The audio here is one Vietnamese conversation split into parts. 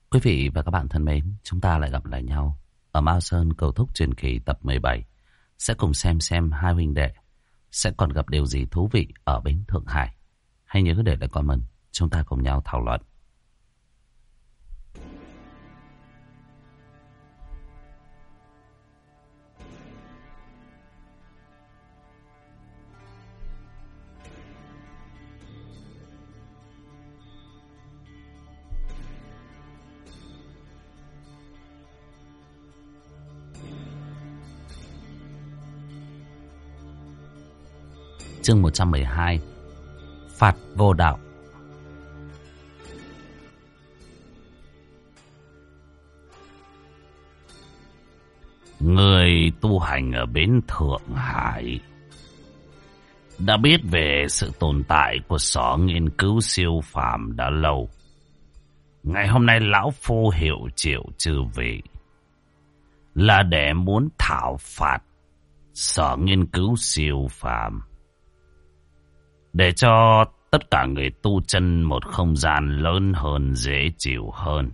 Quý vị và các bạn thân mến, chúng ta lại gặp lại nhau ở Mao Sơn Cầu Thúc Truyền Kỳ tập 17. Sẽ cùng xem hai huynh đệ sẽ còn gặp điều gì thú vị ở bến Thượng Hải. Hãy nhớ để lại comment, chúng ta cùng nhau thảo luận. Chương 112. Phạt vô đạo. Người tu hành ở bến Thượng Hải đã biết về sự tồn tại của sở nghiên cứu siêu phàm đã lâu. Ngày hôm nay lão phu hiệu triệu chư vị là để muốn thảo phạt sở nghiên cứu siêu phàm, để cho tất cả người tu chân một không gian lớn hơn, dễ chịu hơn.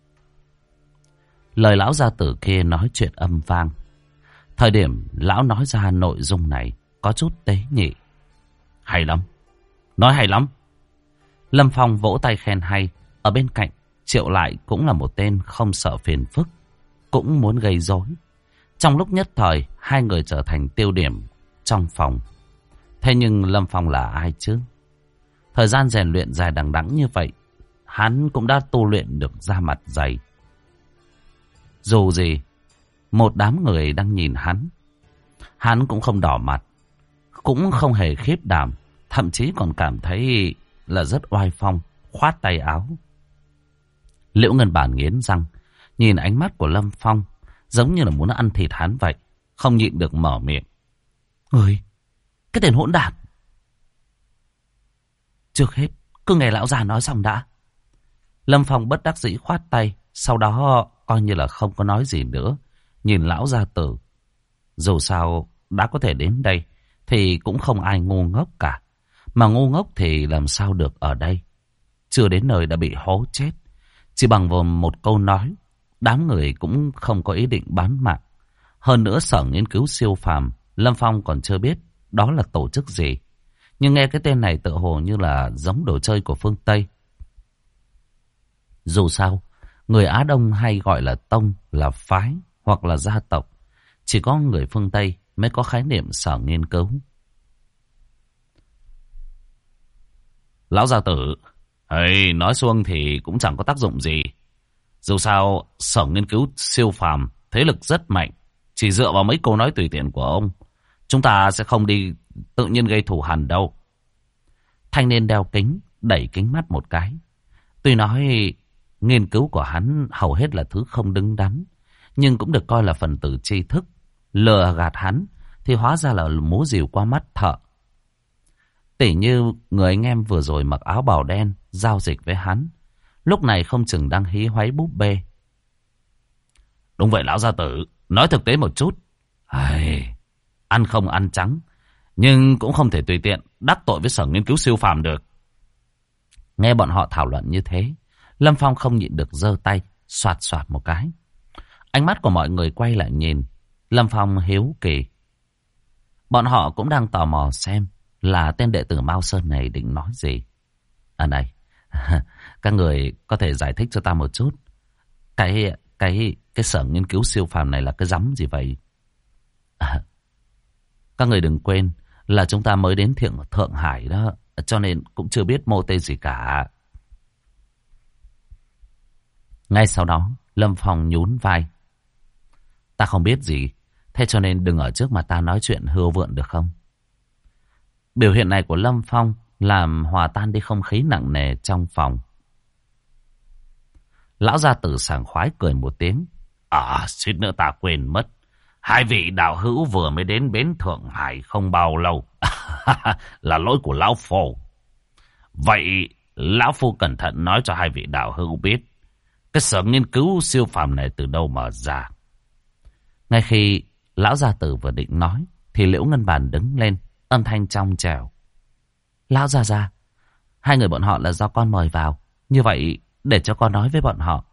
Lời lão gia tử kia nói chuyện âm vang. Thời điểm lão nói ra nội dung này có chút tế nhị. Hay lắm, nói hay lắm. Lâm Phong vỗ tay khen hay. Ở bên cạnh Triệu Lại cũng là một tên không sợ phiền phức, cũng muốn gây rối. Trong lúc nhất thời, hai người trở thành tiêu điểm trong phòng. Thế nhưng Lâm Phong là ai chứ? Thời gian rèn luyện dài đằng đẵng như vậy, hắn cũng đã tu luyện được da mặt dày. Dù gì, một đám người đang nhìn hắn cũng không đỏ mặt, cũng không hề khiếp đảm, thậm chí còn cảm thấy là rất oai phong, khoát tay áo. Liễu Ngân Bản nghiến răng, nhìn ánh mắt của Lâm Phong, giống như là muốn ăn thịt hắn vậy, không nhịn được mở miệng. Ơi! Cái tên hỗn đản! Trước hết, cứ nghe lão già nói xong đã. Lâm Phong bất đắc dĩ khoát tay, sau đó coi như là không có nói gì nữa. Nhìn lão gia tử. Dù sao, đã có thể đến đây, thì cũng không ai ngu ngốc cả. Mà ngu ngốc thì làm sao được ở đây. Chưa đến nơi đã bị hố chết. Chỉ bằng vào một câu nói, đám người cũng không có ý định bán mạng. Hơn nữa sở nghiên cứu siêu phàm, Lâm Phong còn chưa biết đó là tổ chức gì. Nhưng nghe cái tên này tựa hồ như là giống đồ chơi của phương Tây. Dù sao, người Á Đông hay gọi là tông, là phái hoặc là gia tộc. Chỉ có người phương Tây mới có khái niệm sở nghiên cứu. Lão gia tử, nói xuông thì cũng chẳng có tác dụng gì. Dù sao, sở nghiên cứu siêu phàm thế lực rất mạnh. Chỉ dựa vào mấy câu nói tùy tiện của ông, chúng ta sẽ không đi tự nhiên gây thù hằn đâu. Thanh niên đeo kính đẩy kính mắt một cái. Tuy nói nghiên cứu của hắn hầu hết là thứ không đứng đắn, nhưng cũng được coi là phần tử tri thức. Lừa gạt hắn thì hóa ra là múa rìu qua mắt thợ. Tỉ như người anh em vừa rồi mặc áo bào đen giao dịch với hắn, lúc này không chừng đang hí hoáy búp bê. Đúng vậy lão gia tử, nói thực tế một chút. Ăn không ăn trắng, nhưng cũng không thể tùy tiện đắc tội với sở nghiên cứu siêu phàm được. Nghe bọn họ thảo luận như thế, Lâm Phong không nhịn được giơ tay xoạt xoạt một cái. Ánh mắt của mọi người quay lại nhìn Lâm Phong hiếu kỳ. Bọn họ cũng đang tò mò xem là tên đệ tử Mao Sơn này định nói gì. Này, các người có thể giải thích cho ta một chút. Cái sở nghiên cứu siêu phàm này là cái rắm gì vậy? Các người đừng quên là chúng ta mới đến Thượng Hải đó, cho nên cũng chưa biết mô tê gì cả. Ngay sau đó, Lâm Phong nhún vai. Ta không biết gì, thế cho nên đừng ở trước mà ta nói chuyện hươu vượn được không? Biểu hiện này của Lâm Phong làm hòa tan đi không khí nặng nề trong phòng. Lão gia tử sảng khoái cười một tiếng. Suýt nữa ta quên mất. Hai vị đạo hữu vừa mới đến bến Thượng Hải không bao lâu. Là lỗi của lão phu. Vậy lão phu cẩn thận nói cho hai vị đạo hữu biết, cái sở nghiên cứu siêu phàm này từ đâu mà ra. Ngay khi lão gia tử vừa định nói, thì Liễu Ngân Bàn đứng lên, âm thanh trong trẻo. Lão gia, hai người bọn họ là do con mời vào. Như vậy để cho con nói với bọn họ,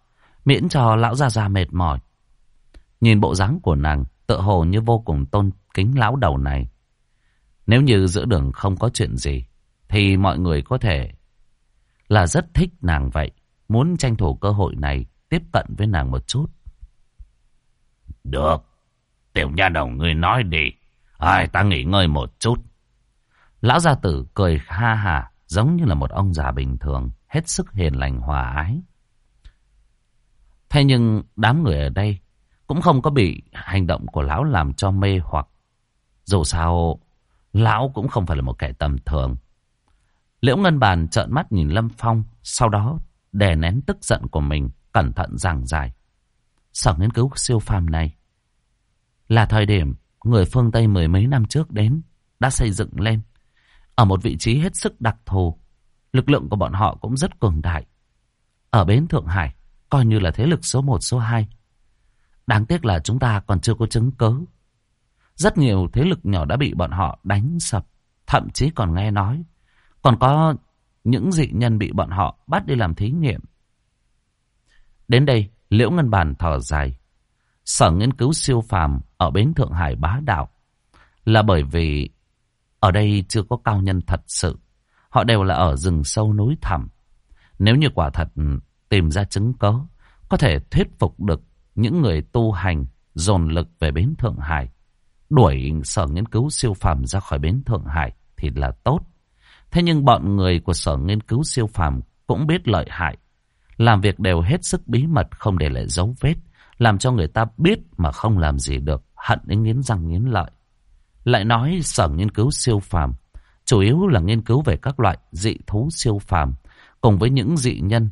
miễn cho lão già già mệt mỏi. Nhìn bộ dáng của nàng, tựa hồ như vô cùng tôn kính lão đầu này. Nếu như giữa đường không có chuyện gì, thì mọi người có thể là rất thích nàng vậy. Muốn tranh thủ cơ hội này tiếp cận với nàng một chút. Được, tiểu nha đầu ngươi nói đi. Ai ta nghỉ ngơi một chút. Lão gia tử cười ha hà, giống như là một ông già bình thường, hết sức hiền lành hòa ái. Thế nhưng đám người ở đây cũng không có bị hành động của lão làm cho mê hoặc. Dù sao, lão cũng không phải là một kẻ tầm thường. Liễu Ngân Bàn trợn mắt nhìn Lâm Phong, sau đó đè nén tức giận của mình, cẩn thận giảng giải. Sở nghiên cứu siêu phàm này là thời điểm người phương Tây mười mấy năm trước đến đã xây dựng lên ở một vị trí hết sức đặc thù. Lực lượng của bọn họ cũng rất cường đại. Ở bến Thượng Hải coi như là thế lực số 1 số 2. Đáng tiếc là chúng ta còn chưa có chứng cứ. Rất nhiều thế lực nhỏ đã bị bọn họ đánh sập. Thậm chí còn nghe nói còn có những dị nhân bị bọn họ bắt đi làm thí nghiệm. Đến đây Liễu Ngân Bàn thở dài. Sở nghiên cứu siêu phàm ở bến Thượng Hải bá đạo là bởi vì ở đây chưa có cao nhân thật sự. Họ đều là ở rừng sâu núi thẳm. Nếu như quả thật tìm ra chứng cớ, có thể thuyết phục được những người tu hành dồn lực về bến Thượng Hải, đuổi sở nghiên cứu siêu phàm ra khỏi bến Thượng Hải thì là tốt. Thế nhưng bọn người của sở nghiên cứu siêu phàm cũng biết lợi hại, làm việc đều hết sức bí mật, không để lại dấu vết, làm cho người ta biết mà không làm gì được, hận đến nghiến răng nghiến lợi. Lại nói sở nghiên cứu siêu phàm chủ yếu là nghiên cứu về các loại dị thú siêu phàm cùng với những dị nhân.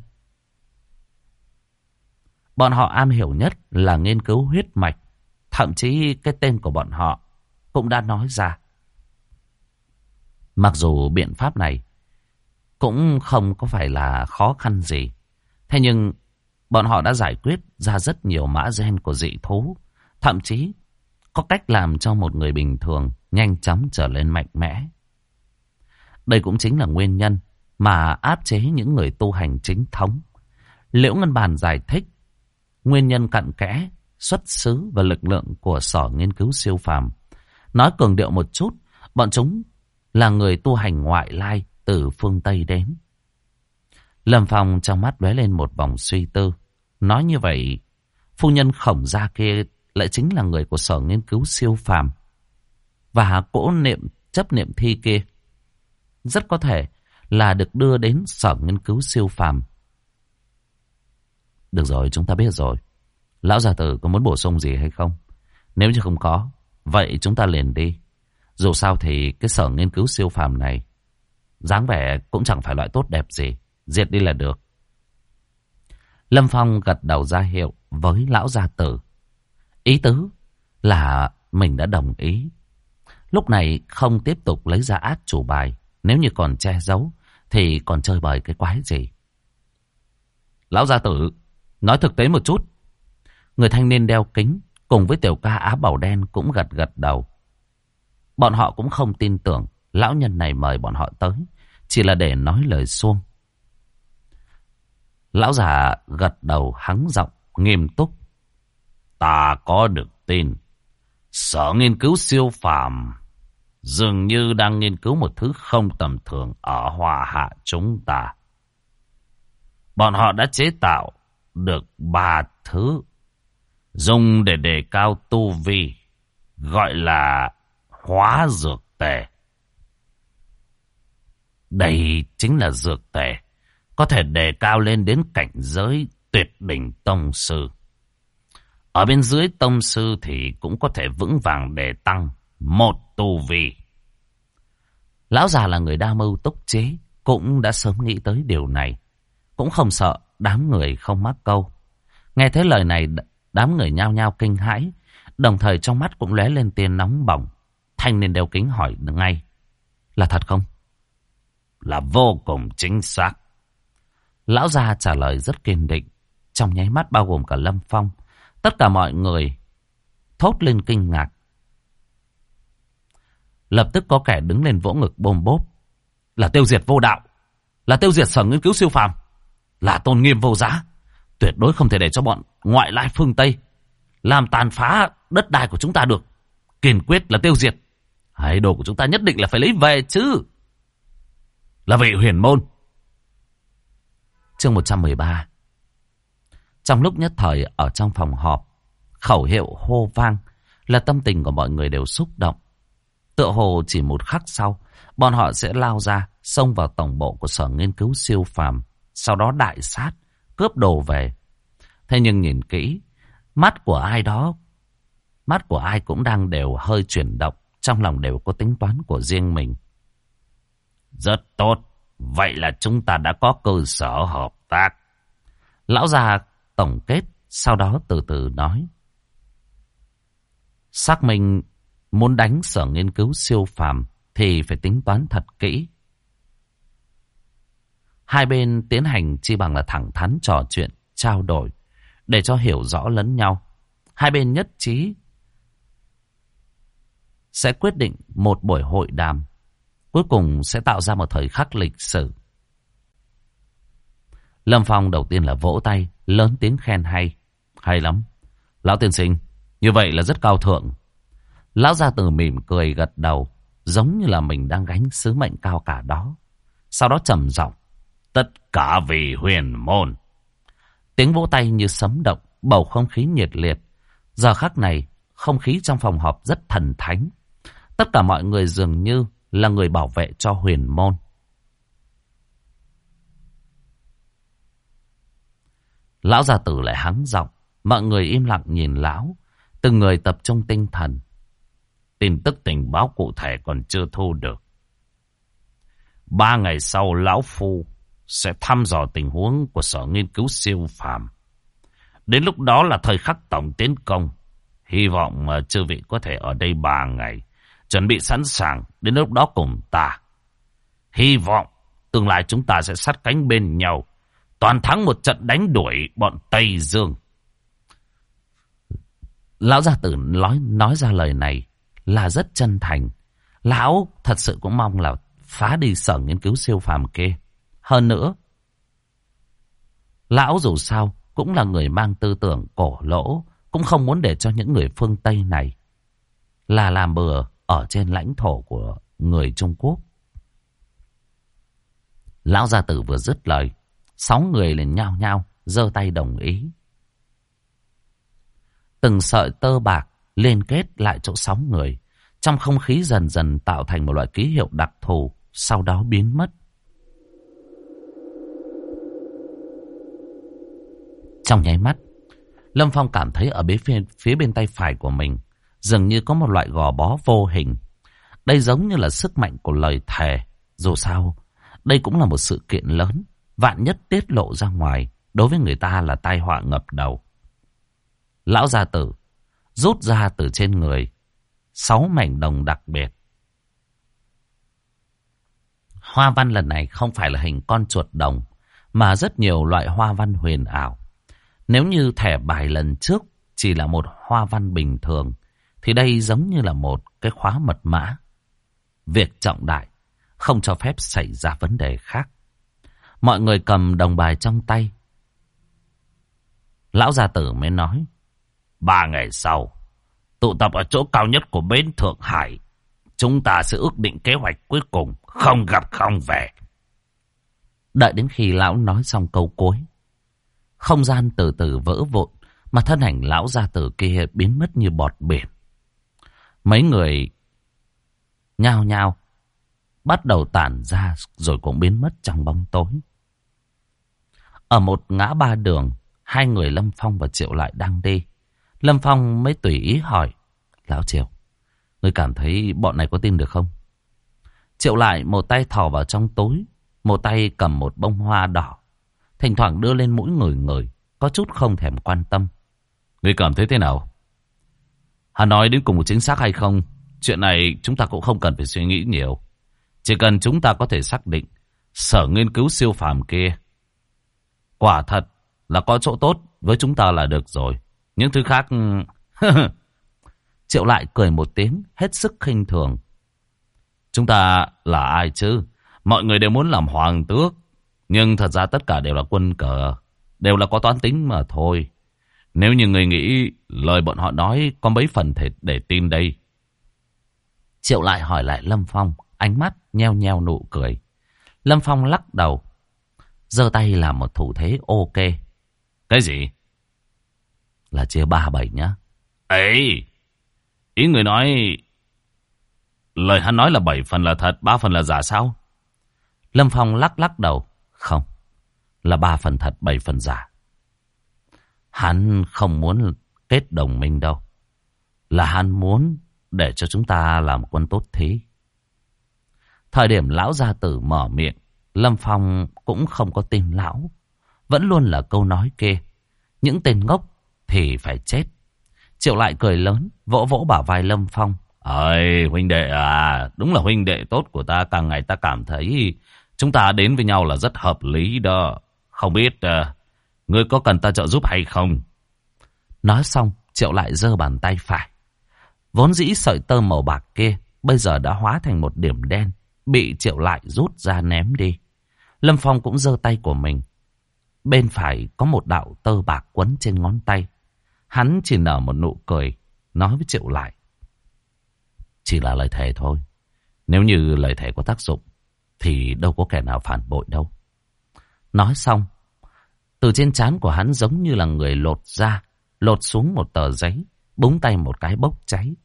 Bọn họ am hiểu nhất là nghiên cứu huyết mạch, thậm chí cái tên của bọn họ cũng đã nói ra. Mặc dù biện pháp này cũng không có phải là khó khăn gì, thế nhưng bọn họ đã giải quyết ra rất nhiều mã gen của dị thú, thậm chí có cách làm cho một người bình thường nhanh chóng trở lên mạnh mẽ. Đây cũng chính là nguyên nhân mà áp chế những người tu hành chính thống. Liễu Ngân Bàn giải thích nguyên nhân cặn kẽ, xuất xứ và lực lượng của sở nghiên cứu siêu phàm. Nói cường điệu một chút, bọn chúng là người tu hành ngoại lai từ phương Tây đến. Lâm Phong trong mắt lóe lên một vòng suy tư. Nói như vậy, phu nhân Khổng Gia kia lại chính là người của sở nghiên cứu siêu phàm. Và cỗ chấp niệm thi kia rất có thể là được đưa đến sở nghiên cứu siêu phàm. Được rồi, chúng ta biết rồi. Lão gia tử có muốn bổ sung gì hay không? Nếu như không có, vậy chúng ta liền đi. Dù sao thì cái sở nghiên cứu siêu phàm này dáng vẻ cũng chẳng phải loại tốt đẹp gì. Diệt đi là được. Lâm Phong gật đầu ra hiệu với lão gia tử. Ý tứ là mình đã đồng ý. Lúc này không tiếp tục lấy ra át chủ bài. Nếu như còn che giấu thì còn chơi bời cái quái gì. Lão gia tử, nói thực tế một chút. Người thanh niên đeo kính cùng với tiểu ca áo bào đen cũng gật gật đầu. Bọn họ cũng không tin tưởng lão nhân này mời bọn họ tới, chỉ là để nói lời suông. Lão già gật đầu hắng giọng nghiêm túc. Ta có được tin sở nghiên cứu siêu phàm dường như đang nghiên cứu một thứ không tầm thường ở Hoa Hạ chúng ta. Bọn họ đã chế tạo được 3 thứ dùng để đề cao tu vi, gọi là hóa dược tề. Đây chính là dược tề có thể đề cao lên đến cảnh giới tuyệt đỉnh tông sư. Ở bên dưới tông sư thì cũng có thể vững vàng để tăng 1 tu vi. Lão già là người đa mưu túc trí, cũng đã sớm nghĩ tới điều này, cũng không sợ đám người không mắc câu. Nghe thấy lời này, đám người nhao nhao kinh hãi, đồng thời trong mắt cũng lóe lên tia nóng bỏng. Thanh niên đeo kính hỏi ngay, là thật không? Là vô cùng chính xác. Lão già trả lời rất kiên định. Trong nháy mắt bao gồm cả Lâm Phong, tất cả mọi người thốt lên kinh ngạc. Lập tức có kẻ đứng lên vỗ ngực bôm bốp. Là tiêu diệt vô đạo, là tiêu diệt sở nghiên cứu siêu phàm, là tôn nghiêm vô giá. Tuyệt đối không thể để cho bọn ngoại lai phương Tây làm tàn phá đất đai của chúng ta được. Kiên quyết là tiêu diệt. Hai đồ của chúng ta nhất định là phải lấy về chứ. Là vị huyền môn. Chương 113. Trong lúc nhất thời ở trong phòng họp, khẩu hiệu hô vang là tâm tình của mọi người đều xúc động. Tựa hồ chỉ một khắc sau, bọn họ sẽ lao ra, xông vào tổng bộ của Sở Nghiên cứu Siêu Phàm, sau đó đại sát, cướp đồ về. Thế nhưng nhìn kỹ, mắt của ai cũng đang đều hơi chuyển động, trong lòng đều có tính toán của riêng mình. Rất tốt, vậy là chúng ta đã có cơ sở hợp tác. Lão già tổng kết, sau đó từ từ nói. Xác minh muốn đánh Sở Nghiên cứu Siêu Phàm thì phải tính toán thật kỹ. Hai bên tiến hành chi bằng là thẳng thắn trò chuyện, trao đổi, để cho hiểu rõ lẫn nhau. Hai bên nhất trí sẽ quyết định một buổi hội đàm, cuối cùng sẽ tạo ra một thời khắc lịch sử. Lâm Phong đầu tiên là vỗ tay, lớn tiếng khen hay. Hay lắm, lão tiên sinh, như vậy là rất cao thượng. Lão gia tử mỉm cười gật đầu, giống như là mình đang gánh sứ mệnh cao cả đó. Sau đó trầm giọng, tất cả vì huyền môn. Tiếng vỗ tay như sấm động, bầu không khí nhiệt liệt. Giờ khắc này, không khí trong phòng họp rất thần thánh. Tất cả mọi người dường như là người bảo vệ cho huyền môn. Lão gia tử lại hắng giọng, mọi người im lặng nhìn lão, từng người tập trung tinh thần. Tin tức tình báo cụ thể còn chưa thu được. 3 ngày sau, lão phu sẽ thăm dò tình huống của Sở Nghiên cứu Siêu Phàm. Đến lúc đó là thời khắc tổng tiến công. Hy vọng chư vị có thể ở đây 3 ngày, chuẩn bị sẵn sàng đến lúc đó cùng ta. Hy vọng tương lai chúng ta sẽ sát cánh bên nhau, toàn thắng một trận đánh đuổi bọn Tây Dương. Lão gia tử nói ra lời này là rất chân thành. Lão thật sự cũng mong là phá đi Sở Nghiên cứu Siêu Phàm kia. Hơn nữa, lão dù sao cũng là người mang tư tưởng cổ lỗ, cũng không muốn để cho những người phương Tây này là làm bừa ở trên lãnh thổ của người Trung Quốc. Lão gia tử vừa dứt lời, 6 người liền nhao nhao giơ tay đồng ý. Từng sợi tơ bạc liên kết lại chỗ 6 người, trong không khí dần dần tạo thành một loại ký hiệu đặc thù, sau đó biến mất. Trong nháy mắt, Lâm Phong cảm thấy ở phía bên tay phải của mình dường như có một loại gò bó vô hình. Đây giống như là sức mạnh của lời thề. Dù sao, đây cũng là một sự kiện lớn, vạn nhất tiết lộ ra ngoài, đối với người ta là tai họa ngập đầu. Lão gia tử rút ra từ trên người 6 mảnh đồng đặc biệt. Hoa văn lần này không phải là hình con chuột đồng, mà rất nhiều loại hoa văn huyền ảo. Nếu như thẻ bài lần trước chỉ là một hoa văn bình thường, thì đây giống như là một cái khóa mật mã. Việc trọng đại, không cho phép xảy ra vấn đề khác. Mọi người cầm đồng bài trong tay. Lão gia tử mới nói, 3 ngày sau, tụ tập ở chỗ cao nhất của bến Thượng Hải. Chúng ta sẽ ước định kế hoạch cuối cùng, không gặp không về. Đợi đến khi lão nói xong câu cuối, không gian từ từ vỡ vụn, mà thân ảnh lão gia tử kia biến mất như bọt biển. Mấy người nhao nhao bắt đầu tản ra rồi cũng biến mất trong bóng tối. Ở một ngã ba đường, 2 người Lâm Phong và Triệu Lại đang đi. Lâm Phong mới tùy ý hỏi, Lão Triệu, ngươi cảm thấy bọn này có tin được không? Triệu Lại một tay thò vào trong túi, một tay cầm một bông hoa đỏ, thỉnh thoảng đưa lên mũi người, có chút không thèm quan tâm. Ngươi cảm thấy thế nào? Hắn nói đến cùng chính xác hay không? Chuyện này chúng ta cũng không cần phải suy nghĩ nhiều. Chỉ cần chúng ta có thể xác định Sở Nghiên cứu Siêu Phàm kia quả thật là có chỗ tốt với chúng ta là được rồi. Những thứ khác... Triệu Lại cười một tiếng, hết sức khinh thường. Chúng ta là ai chứ? Mọi người đều muốn làm hoàng tước, nhưng thật ra tất cả đều là quân cờ. đều là có toán tính mà thôi. Nếu như người nghĩ lời bọn họ nói có mấy phần thể để tin đây. Triệu lại hỏi lại Lâm Phong, ánh mắt nheo nheo nụ cười. Lâm Phong lắc đầu, giơ tay làm một thủ thế ok. Cái gì? Là chia 3-7 nhá. Ấy, ý người nói, lời hắn nói là 7 phần là thật, 3 phần là giả sao? Lâm Phong lắc đầu, không, là 3 phần thật, 7 phần giả. Hắn không muốn kết đồng minh đâu, là hắn muốn để cho chúng ta làm quân tốt thế. Thời điểm lão gia tử mở miệng, Lâm Phong cũng không có tin lão. Vẫn luôn là câu nói kia, những tên ngốc thì phải chết. Triệu lại cười lớn, vỗ vỗ bả vai Lâm Phong. Ơi, huynh đệ à, đúng là huynh đệ tốt của ta. Càng ngày ta cảm thấy chúng ta đến với nhau là rất hợp lý đó. Không biết ngươi có cần ta trợ giúp hay không? Nói xong, Triệu lại giơ bàn tay phải. Vốn dĩ sợi tơ màu bạc kia bây giờ đã hóa thành một điểm đen, bị Triệu lại rút ra ném đi. Lâm Phong cũng giơ tay của mình. Bên phải có một đạo tơ bạc quấn trên ngón tay. Hắn chỉ nở một nụ cười, nói với Triệu lại. Chỉ là lời thề thôi. Nếu như lời thề có tác dụng, thì đâu có kẻ nào phản bội đâu. Nói xong, từ trên trán của hắn giống như là người lột ra, lột xuống một tờ giấy, búng tay một cái bốc cháy.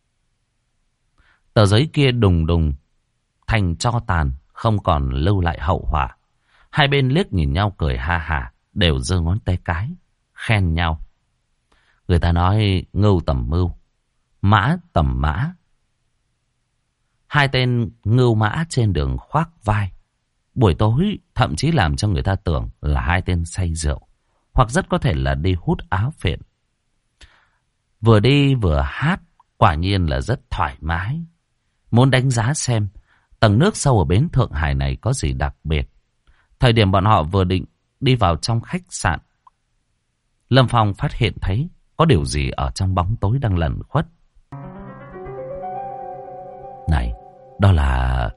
Tờ giấy kia đùng đùng thành tro tàn, không còn lưu lại hậu họa. Hai bên liếc nhìn nhau cười ha hả, đều giơ ngón tay cái, khen nhau. Người ta nói ngưu tầm mưu, mã tầm mã. Hai tên ngưu mã trên đường khoác vai. Buổi tối thậm chí làm cho người ta tưởng là hai tên say rượu, hoặc rất có thể là đi hút áo phện. Vừa đi vừa hát, quả nhiên là rất thoải mái. Muốn đánh giá xem tầng nước sâu ở bến Thượng Hải này có gì đặc biệt. Thời điểm bọn họ vừa định đi vào trong khách sạn, Lâm Phong phát hiện thấy có điều gì ở trong bóng tối đang lẩn khuất. Này, đó là...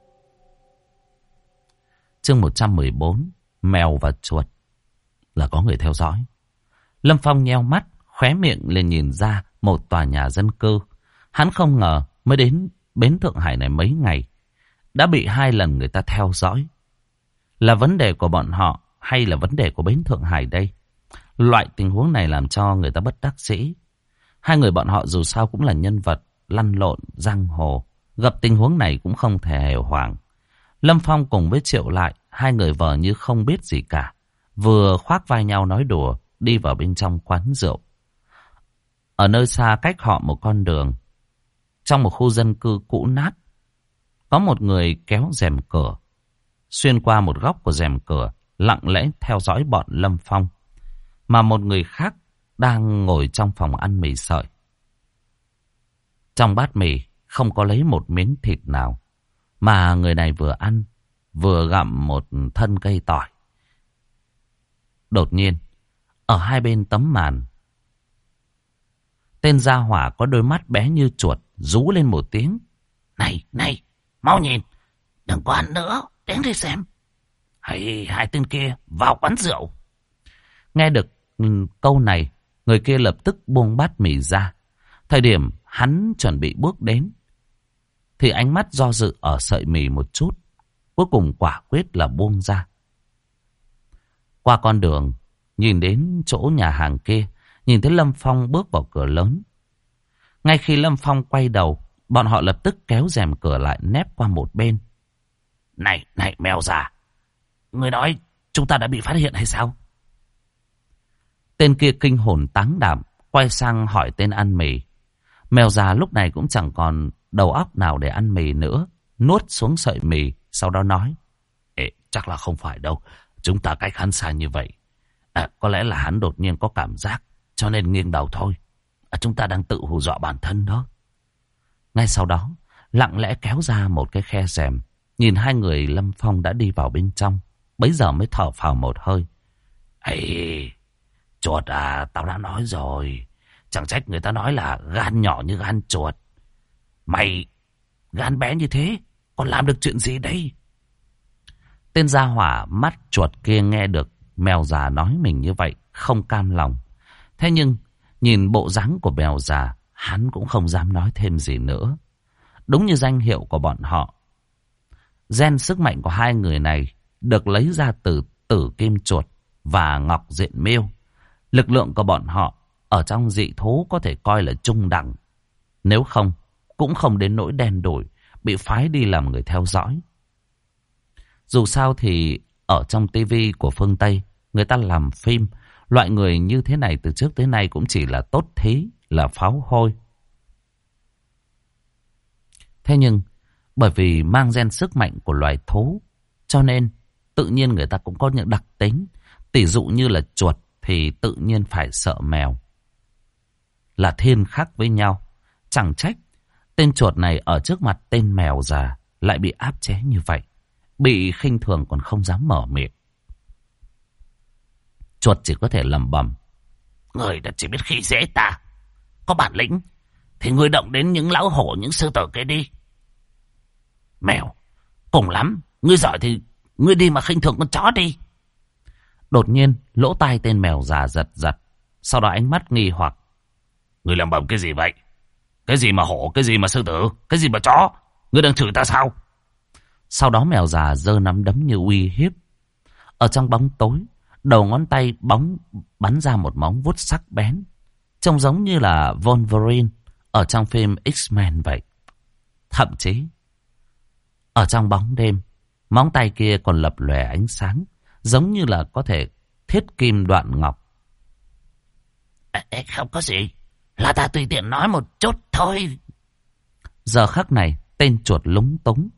Chương 114, mèo và chuột. Là có người theo dõi. Lâm Phong nheo mắt, khóe miệng lên nhìn ra một tòa nhà dân cư. Hắn không ngờ mới đến bến Thượng Hải này mấy ngày, đã bị 2 lần người ta theo dõi. Là vấn đề của bọn họ hay là vấn đề của bến Thượng Hải đây? Loại tình huống này làm cho người ta bất đắc dĩ. Hai người bọn họ dù sao cũng là nhân vật lăn lộn giang hồ, gặp tình huống này cũng không thể hề hoảng. Lâm Phong cùng với Triệu lại, hai người vờ như không biết gì cả, vừa khoác vai nhau nói đùa, đi vào bên trong quán rượu. Ở nơi xa cách họ một con đường, trong một khu dân cư cũ nát, có một người kéo rèm cửa. Xuyên qua một góc của rèm cửa, lặng lẽ theo dõi bọn Lâm Phong. Mà một người khác đang ngồi trong phòng ăn mì sợi. Trong bát mì không có lấy một miếng thịt nào, mà người này vừa ăn vừa gặm một thân cây tỏi. Đột nhiên, ở hai bên tấm màn, tên gia hỏa có đôi mắt bé như chuột rú lên một tiếng. Này, mau nhìn, đừng có ăn nữa, đến đây xem. Hai tên kia vào quán rượu. Nghe được câu này, người kia lập tức buông bát mì ra. Thời điểm hắn chuẩn bị bước đến, thì ánh mắt do dự ở sợi mì một chút, cuối cùng quả quyết là buông ra. Qua con đường, nhìn đến chỗ nhà hàng kia, nhìn thấy Lâm Phong bước vào cửa lớn. Ngay khi Lâm Phong quay đầu, bọn họ lập tức kéo rèm cửa lại nép qua một bên. Này, mèo già, người nói chúng ta đã bị phát hiện hay sao? Tên kia kinh hồn táng đảm, quay sang hỏi tên ăn mì. Mèo già lúc này cũng chẳng còn đầu óc nào để ăn mì nữa, nuốt xuống sợi mì, sau đó nói. Chắc là không phải đâu, chúng ta cách hắn xa như vậy. Có lẽ là hắn đột nhiên có cảm giác, cho nên nghiêng đầu thôi. Chúng ta đang tự hù dọa bản thân đó. Ngay sau đó, lặng lẽ kéo ra một cái khe rèm, nhìn hai người Lâm Phong đã đi vào bên trong, bấy giờ mới thở phào một hơi. Chuột à, tao đã nói rồi. Chẳng trách người ta nói là gan nhỏ như gan chuột. Mày gan bé như thế, còn làm được chuyện gì đây? Tên gia hỏa mắt chuột kia nghe được mèo già nói mình như vậy, không cam lòng. Thế nhưng, nhìn bộ dáng của mèo già, hắn cũng không dám nói thêm gì nữa. Đúng như danh hiệu của bọn họ. Gen sức mạnh của hai người này được lấy ra từ Tử Kim Chuột và Ngọc Diện Miêu. Lực lượng của bọn họ ở trong dị thú có thể coi là trung đẳng. Nếu không, cũng không đến nỗi đen đủi, bị phái đi làm người theo dõi. Dù sao thì ở trong tivi của phương Tây, người ta làm phim, loại người như thế này từ trước tới nay cũng chỉ là tốt thí, là pháo hôi. Thế nhưng, bởi vì mang gen sức mạnh của loài thú, cho nên tự nhiên người ta cũng có những đặc tính. Tỷ dụ như là chuột thì tự nhiên phải sợ mèo. Là thiên khắc với nhau. Chẳng trách tên chuột này ở trước mặt tên mèo già lại bị áp chế như vậy. Bị khinh thường còn không dám mở miệng. Chuột chỉ có thể lẩm bẩm: người đã chỉ biết khi dễ ta. Có bản lĩnh thì người động đến những lão hổ, những sư tử kia đi. Mèo, cùng lắm, ngươi giỏi thì ngươi đi mà khinh thường con chó đi. Đột nhiên, lỗ tai tên mèo già giật giật. Sau đó ánh mắt nghi hoặc: ngươi làm bầm cái gì vậy? Cái gì mà hổ, cái gì mà sư tử, cái gì mà chó? Ngươi đang chửi ta sao? Sau đó mèo già giơ nắm đấm như uy hiếp. Ở trong bóng tối, đầu ngón tay bắn ra một móng vuốt sắc bén, trông giống như là Wolverine ở trong phim X-Men vậy. Thậm chí, ở trong bóng đêm, móng tay kia còn lập lòe ánh sáng, giống như là có thể thiết kim đoạn ngọc. Không có gì, là ta tùy tiện nói một chút thôi. Giờ khắc này, tên chuột lúng túng.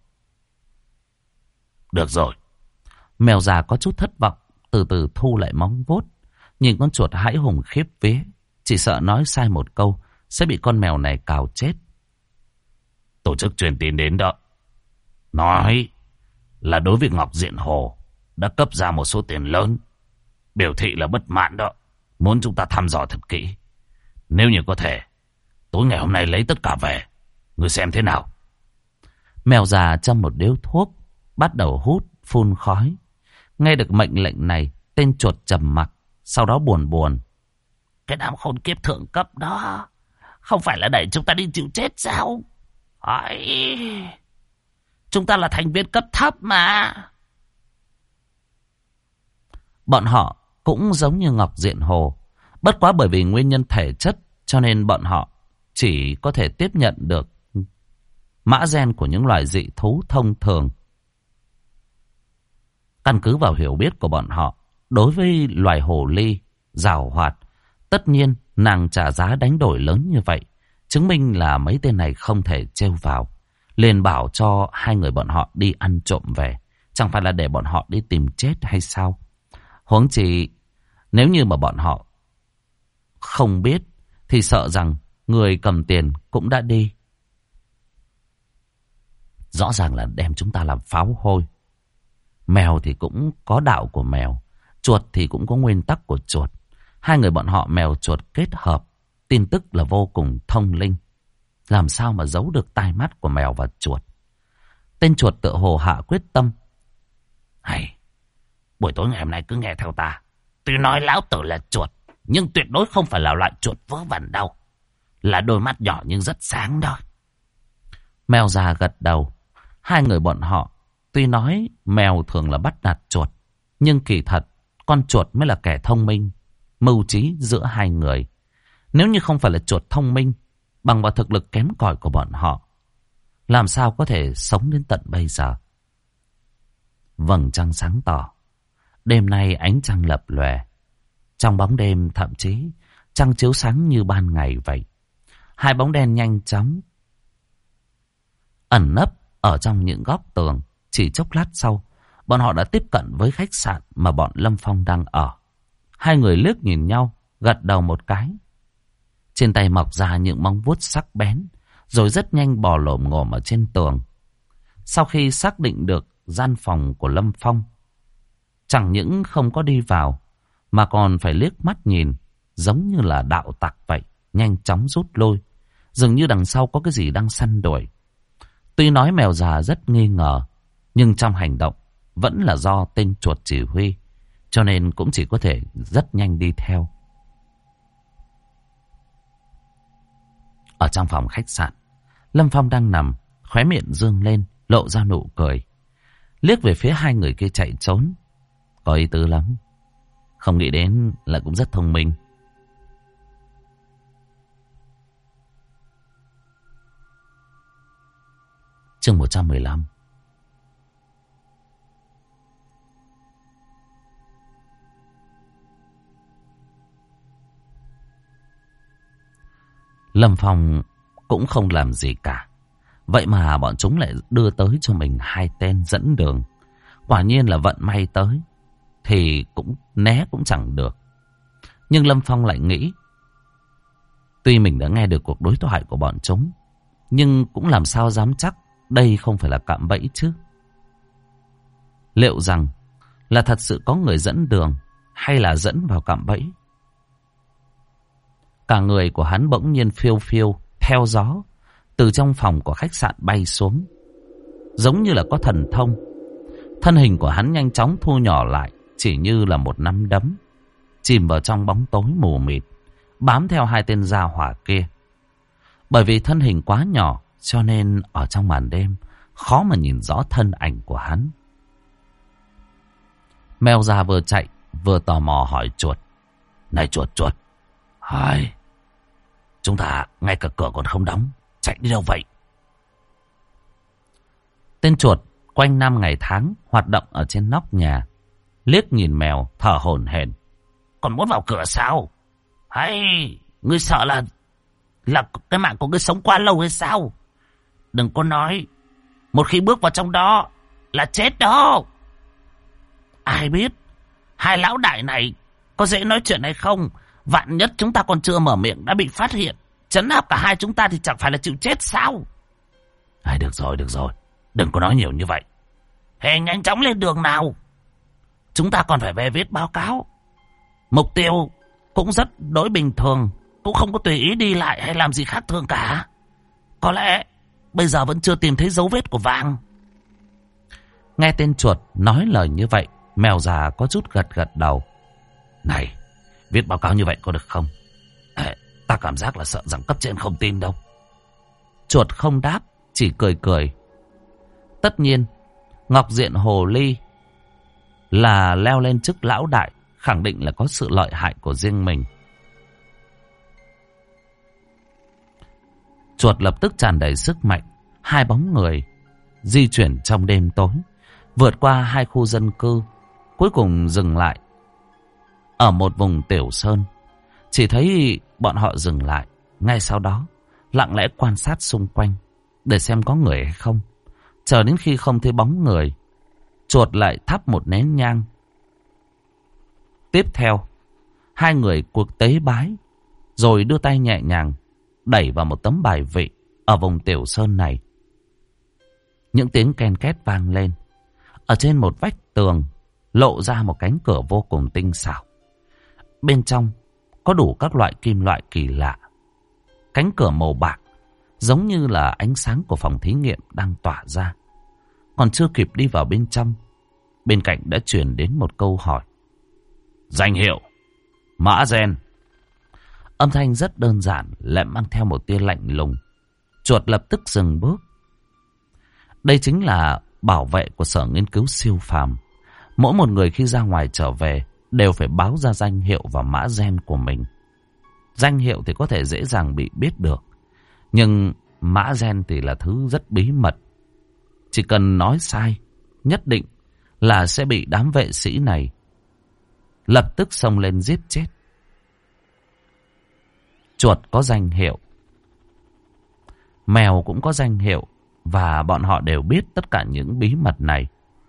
Được rồi. Mèo già có chút thất vọng, từ từ thu lại móng vuốt. Nhìn con chuột hãi hùng khiếp vía, chỉ sợ nói sai một câu sẽ bị con mèo này cào chết. Tổ chức truyền tin đến đó, nói là đối với Ngọc Diện Hồ đã cấp ra một số tiền lớn, biểu thị là bất mãn đó, muốn chúng ta thăm dò thật kỹ. Nếu như có thể, tối ngày hôm nay lấy tất cả về, ngươi xem thế nào? Mèo già châm một điếu thuốc, bắt đầu hút, phun khói. Nghe được mệnh lệnh này, tên chuột trầm mặc, sau đó buồn buồn. Cái đám khốn kiếp thượng cấp đó, không phải là đẩy chúng ta đi chịu chết sao? Chúng ta là thành viên cấp thấp mà. Bọn họ cũng giống như Ngọc Diện Hồ, bất quá bởi vì nguyên nhân thể chất cho nên bọn họ chỉ có thể tiếp nhận được mã gen của những loài dị thú thông thường. Căn cứ vào hiểu biết của bọn họ, đối với loài hồ ly, giàu hoạt, tất nhiên nàng trả giá đánh đổi lớn như vậy, chứng minh là mấy tên này không thể trêu vào. Liền bảo cho hai người bọn họ đi ăn trộm về, chẳng phải là để bọn họ đi tìm chết hay sao? Huống chi nếu như mà bọn họ không biết thì sợ rằng người cầm tiền cũng đã đi. Rõ ràng là đem chúng ta làm pháo hôi. Mèo thì cũng có đạo của mèo, chuột thì cũng có nguyên tắc của chuột. Hai người bọn họ mèo chuột kết hợp, tin tức là vô cùng thông linh. Làm sao mà giấu được tai mắt của mèo và chuột? Tên chuột tựa hồ hạ quyết tâm. Buổi tối ngày hôm nay cứ nghe theo ta. Tuy nói lão tử là chuột, nhưng tuyệt đối không phải là loại chuột vớ vẩn đâu. Là đôi mắt nhỏ nhưng rất sáng đó. Mèo già gật đầu. Hai người bọn họ tuy nói mèo thường là bắt nạt chuột, nhưng kỳ thật con chuột mới là kẻ thông minh, mưu trí giữa hai người. Nếu như không phải là chuột thông minh, bằng vào thực lực kém cỏi của bọn họ, làm sao có thể sống đến tận bây giờ? Vầng trăng sáng tỏ, đêm nay ánh trăng lập lòe. Trong bóng đêm thậm chí trăng chiếu sáng như ban ngày vậy. Hai bóng đen nhanh chóng ẩn nấp ở trong những góc tường. Chỉ chốc lát sau, bọn họ đã tiếp cận với khách sạn mà bọn Lâm Phong đang ở. Hai người liếc nhìn nhau, gật đầu một cái. Trên tay mọc ra những móng vuốt sắc bén, rồi rất nhanh bò lổm ngổm ở trên tường. Sau khi xác định được gian phòng của Lâm Phong, chẳng những không có đi vào, mà còn phải liếc mắt nhìn, giống như là đạo tặc vậy, nhanh chóng rút lui. Dường như đằng sau có cái gì đang săn đuổi. Tuy nói mèo già rất nghi ngờ, nhưng trong hành động vẫn là do tên chuột chỉ huy. cho nên cũng chỉ có thể rất nhanh đi theo. Ở trong phòng khách sạn, Lâm Phong đang nằm, khóe miệng dương lên, lộ ra nụ cười. Liếc về phía hai người kia chạy trốn. Có ý tứ lắm. Không nghĩ đến là cũng rất thông minh. Chương 115. Lâm Phong cũng không làm gì cả. Vậy mà bọn chúng lại đưa tới cho mình hai tên dẫn đường. Quả nhiên là vận may tới thì cũng né cũng chẳng được. Nhưng Lâm Phong lại nghĩ, tuy mình đã nghe được cuộc đối thoại của bọn chúng, nhưng cũng làm sao dám chắc đây không phải là cạm bẫy chứ. Liệu rằng là thật sự có người dẫn đường hay là dẫn vào cạm bẫy? Cả người của hắn bỗng nhiên phiêu phiêu theo gió từ trong phòng của khách sạn bay xuống, giống như là có thần thông. Thân hình của hắn nhanh chóng thu nhỏ lại, chỉ như là một nắm đấm, chìm vào trong bóng tối mù mịt, bám theo hai tên gia hỏa kia. Bởi vì thân hình quá nhỏ, cho nên ở trong màn đêm khó mà nhìn rõ thân ảnh của hắn. Mèo già vừa chạy vừa tò mò hỏi chuột: "Này chuột, hai, chúng ta ngay cả cửa còn không đóng, chạy đi đâu vậy?" Tên chuột quanh năm ngày tháng hoạt động ở trên nóc nhà, liếc nhìn mèo thở hổn hển: "Còn muốn vào cửa sao? Hay ngươi sợ là cái mạng của ngươi sống quá lâu hay sao? Đừng có nói, một khi bước vào trong đó là chết đó. Ai biết hai lão đại này có dễ nói chuyện hay không? Vạn nhất chúng ta còn chưa mở miệng đã bị phát hiện, trấn áp cả hai chúng ta thì chẳng phải là chịu chết sao?" Được rồi, đừng có nói nhiều như vậy. Hề, nhanh chóng lên đường nào. Chúng ta còn phải về viết báo cáo. Mục tiêu cũng rất đối bình thường, cũng không có tùy ý đi lại hay làm gì khác thường cả. Có lẽ bây giờ vẫn chưa tìm thấy dấu vết của vàng. Nghe tên chuột nói lời như vậy, mèo già có chút gật đầu. Này, viết báo cáo như vậy có được không? Ta cảm giác là sợ rằng cấp trên không tin đâu. Chuột không đáp, chỉ cười. Tất nhiên, Ngọc Diện Hồ Ly là leo lên chức lão đại, khẳng định là có sự lợi hại của riêng mình. Chuột lập tức tràn đầy sức mạnh. Hai bóng người di chuyển trong đêm tối, vượt qua hai khu dân cư, cuối cùng dừng lại ở một vùng tiểu sơn. Chỉ thấy bọn họ dừng lại, ngay sau đó lặng lẽ quan sát xung quanh để xem có người hay không. Chờ đến khi không thấy bóng người, chuột lại thắp một nén nhang. Tiếp theo, hai người cuộc tế bái, rồi đưa tay nhẹ nhàng đẩy vào một tấm bài vị ở vùng tiểu sơn này. Những tiếng ken két vang lên. Ở trên một vách tường lộ ra một cánh cửa vô cùng tinh xảo. Bên trong có đủ các loại kim loại kỳ lạ. Cánh cửa màu bạc giống như là ánh sáng của phòng thí nghiệm đang tỏa ra. Còn chưa kịp đi vào bên trong, bên cạnh đã truyền đến một câu hỏi: "Danh hiệu Mã Gen." Âm thanh rất đơn giản, lại mang theo một tia lạnh lùng. Chuột lập tức dừng bước. Đây chính là bảo vệ của sở nghiên cứu siêu phàm. Mỗi một người khi ra ngoài trở về đều phải báo ra danh hiệu và mã gen của mình. Danh hiệu thì có thể dễ dàng bị biết được, nhưng mã gen thì là thứ rất bí mật. Chỉ cần nói sai, nhất định là sẽ bị đám vệ sĩ này lập tức xông lên giết chết. Chuột có danh hiệu, mèo cũng có danh hiệu, và bọn họ đều biết tất cả những bí mật này.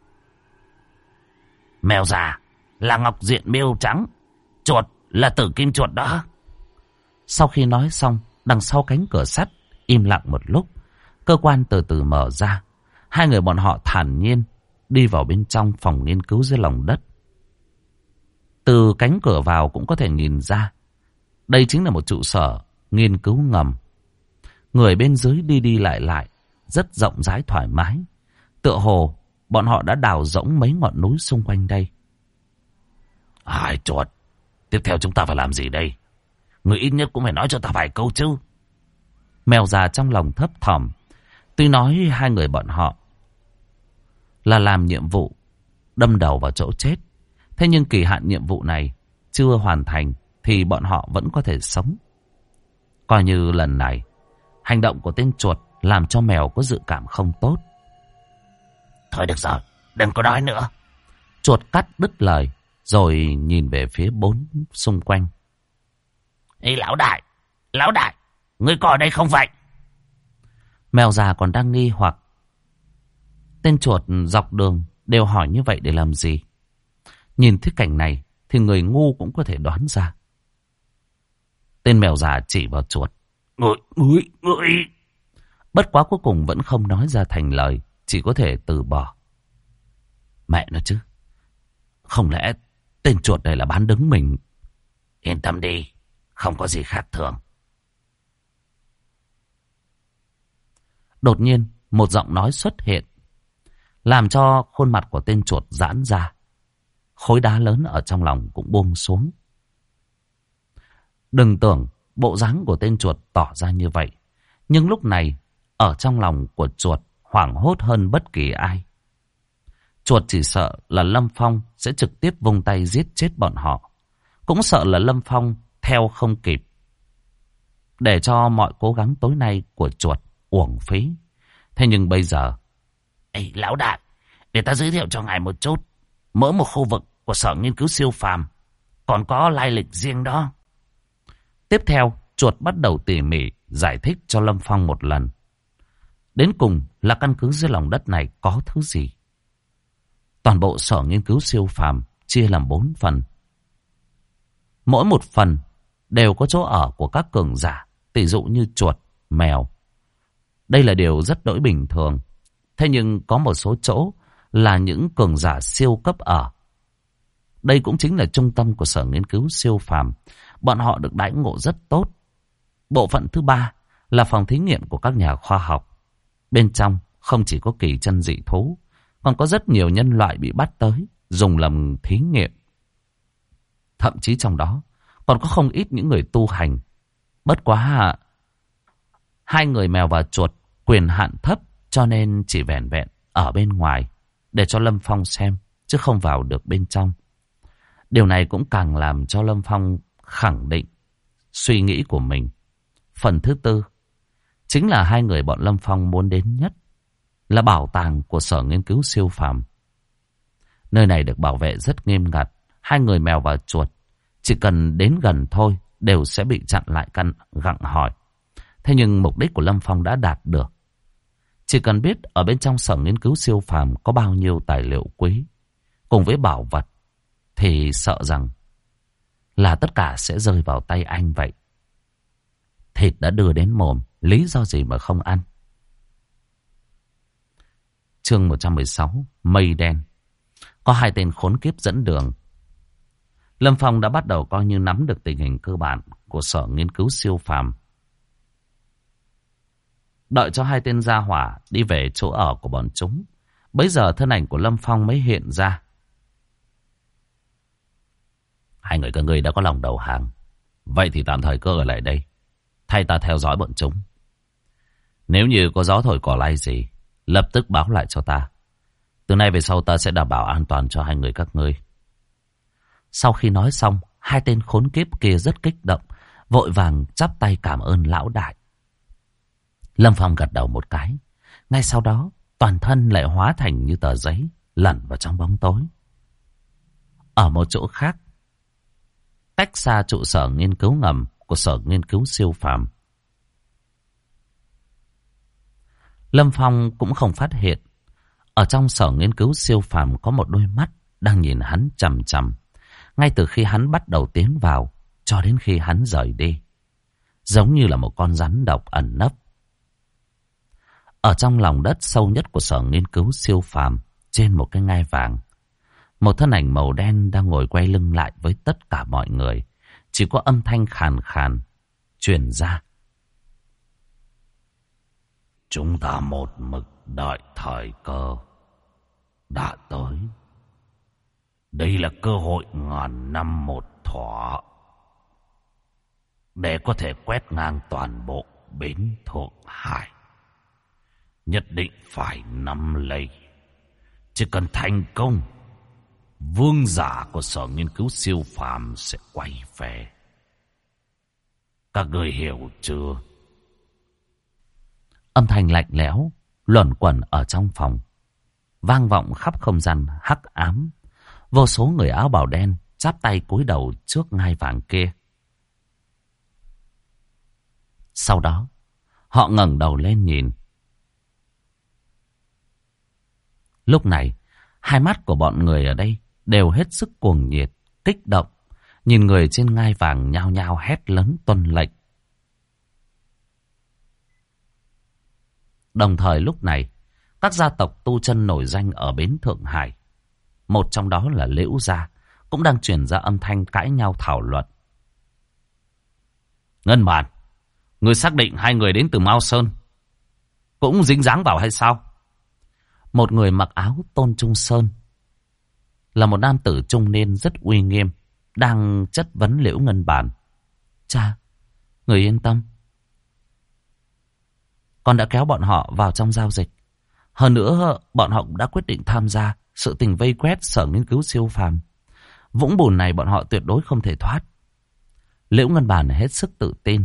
Mèo già là Ngọc Diện Miêu Trắng, chuột là Tử Kim Chuột đó. Sau khi nói xong, đằng sau cánh cửa sắt im lặng một lúc, cơ quan từ từ mở ra. Hai người bọn họ thản nhiên đi vào bên trong phòng nghiên cứu dưới lòng đất. Từ cánh cửa vào cũng có thể nhìn ra, đây chính là một trụ sở nghiên cứu ngầm. Người bên dưới đi đi lại, rất rộng rãi thoải mái. Tựa hồ bọn họ đã đào rỗng mấy ngọn núi xung quanh đây. Ai chuột, tiếp theo chúng ta phải làm gì đây? Người ít nhất cũng phải nói cho ta vài câu chứ. Mèo già trong lòng thấp thỏm. Tuy nói hai người bọn họ là làm nhiệm vụ đâm đầu vào chỗ chết, thế nhưng kỳ hạn nhiệm vụ này chưa hoàn thành thì bọn họ vẫn có thể sống. Coi như lần này hành động của tên chuột làm cho mèo có dự cảm không tốt. Thôi được rồi, đừng có nói nữa. Chuột cắt đứt lời rồi nhìn về phía bốn xung quanh. Ê lão đại, ngươi có ở đây không vậy? Mèo già còn đang nghi hoặc. Tên chuột dọc đường đều hỏi như vậy để làm gì? Nhìn thấy cảnh này thì người ngu cũng có thể đoán ra. Tên mèo già chỉ vào chuột. Ngươi. Bất quá cuối cùng vẫn không nói ra thành lời, chỉ có thể từ bỏ. Mẹ nó chứ, không lẽ tên chuột này là bán đứng mình? Yên tâm đi, không có gì khác thường. Đột nhiên một giọng nói xuất hiện, làm cho khuôn mặt của tên chuột giãn ra. Khối đá lớn ở trong lòng cũng buông xuống. Đừng tưởng bộ dáng của tên chuột tỏ ra như vậy, nhưng lúc này ở trong lòng của chuột hoảng hốt hơn bất kỳ ai. Chuột chỉ sợ là Lâm Phong sẽ trực tiếp vung tay giết chết bọn họ, cũng sợ là Lâm Phong theo không kịp, để cho mọi cố gắng tối nay của chuột uổng phí. Thế nhưng bây giờ, ê lão đại, để ta giới thiệu cho ngài một chút. Mỗi một khu vực của Sở Nghiên cứu Siêu Phàm còn có lai lịch riêng đó. Tiếp theo, chuột bắt đầu tỉ mỉ giải thích cho Lâm Phong một lần. Đến cùng là căn cứ dưới lòng đất này có thứ gì? Toàn bộ Sở Nghiên cứu Siêu Phàm chia làm 4 phần. Mỗi một phần đều có chỗ ở của các cường giả, tỷ dụ như chuột, mèo. Đây là điều rất đỗi bình thường. Thế nhưng có một số chỗ là những cường giả siêu cấp ở. Đây cũng chính là trung tâm của Sở Nghiên cứu Siêu Phàm. Bọn họ được đãi ngộ rất tốt. Bộ phận thứ 3 là phòng thí nghiệm của các nhà khoa học. Bên trong không chỉ có kỳ chân dị thú, còn có rất nhiều nhân loại bị bắt tới dùng làm thí nghiệm. Thậm chí trong đó còn có không ít những người tu hành. Bất quá hai người mèo và chuột quyền hạn thấp, cho nên chỉ vẻn vẹn ở bên ngoài để cho Lâm Phong xem, chứ không vào được bên trong. Điều này cũng càng làm cho Lâm Phong khẳng định suy nghĩ của mình. Phần thứ 4 chính là hai người bọn Lâm Phong muốn đến nhất, là bảo tàng của Sở Nghiên cứu Siêu Phàm. Nơi này được bảo vệ rất nghiêm ngặt. Hai người mèo và chuột chỉ cần đến gần thôi đều sẽ bị chặn lại gặng hỏi. Thế nhưng mục đích của Lâm Phong đã đạt được. Chỉ cần biết ở bên trong Sở Nghiên cứu Siêu Phàm có bao nhiêu tài liệu quý cùng với bảo vật, thì sợ rằng là tất cả sẽ rơi vào tay anh vậy. Thịt đã đưa đến mồm, lý do gì mà không ăn? Chương 116, Mây Đen. Có hai tên khốn kiếp dẫn đường. Lâm Phong đã bắt đầu coi như nắm được tình hình cơ bản của Sở Nghiên cứu Siêu Phàm. Đợi cho hai tên gia hỏa đi về chỗ ở của bọn chúng, bấy giờ thân ảnh của Lâm Phong mới hiện ra. Hai người các ngươi đã có lòng đầu hàng, vậy thì tạm thời cứ ở lại đây, thay ta theo dõi bọn chúng. Nếu như có gió thổi cỏ lay gì, lập tức báo lại cho ta. Từ nay về sau ta sẽ đảm bảo an toàn cho hai người các ngươi. Sau khi nói xong, hai tên khốn kiếp kia rất kích động, vội vàng chắp tay cảm ơn lão đại. Lâm Phong gật đầu một cái. Ngay sau đó, toàn thân lại hóa thành như tờ giấy, lẩn vào trong bóng tối. Ở một chỗ khác, cách xa trụ sở nghiên cứu ngầm của Sở Nghiên cứu Siêu Phàm, Lâm Phong cũng không phát hiện ở trong Sở Nghiên cứu Siêu Phàm có một đôi mắt đang nhìn hắn chằm chằm, ngay từ khi hắn bắt đầu tiến vào cho đến khi hắn rời đi, giống như là một con rắn độc ẩn nấp. Ở trong lòng đất sâu nhất của Sở Nghiên cứu Siêu Phàm, trên một cái ngai vàng, một thân ảnh màu đen đang ngồi quay lưng lại với tất cả mọi người. Chỉ có âm thanh khàn khàn truyền ra. Chúng ta một mực đợi thời cơ đã tới. Đây là cơ hội ngàn năm một thỏa để có thể quét ngang toàn bộ bến Thượng Hải. Nhất định phải nắm lấy. Chỉ cần thành công, vương giả của Sở Nghiên cứu Siêu Phàm sẽ quay về. Các người hiểu chưa? Âm thanh lạnh lẽo luẩn quẩn ở trong phòng, vang vọng khắp không gian hắc ám. Vô số người áo bào đen chắp tay cúi đầu trước ngai vàng kia. Sau đó, họ ngẩng đầu lên nhìn. Lúc này, hai mắt của bọn người ở đây đều hết sức cuồng nhiệt, kích động, nhìn người trên ngai vàng nhao nhao hét lớn tuân lệnh. Đồng thời lúc này, các gia tộc tu chân nổi danh ở bến Thượng Hải, một trong đó là Liễu gia, cũng đang truyền ra âm thanh cãi nhau thảo luận. Ngân Bản, người xác định hai người đến từ Mao Sơn cũng dính dáng vào hay sao? Một người mặc áo Tôn Trung Sơn, là một nam tử trung niên rất uy nghiêm, đang chất vấn Liễu Ngân Bản. Cha, người yên tâm. Con đã kéo bọn họ vào trong giao dịch. Hơn nữa, bọn họ cũng đã quyết định tham gia sự tình vây quét Sở Nghiên cứu Siêu Phàm. Vũng bùn này bọn họ tuyệt đối không thể thoát. Liễu Ngân Bản hết sức tự tin.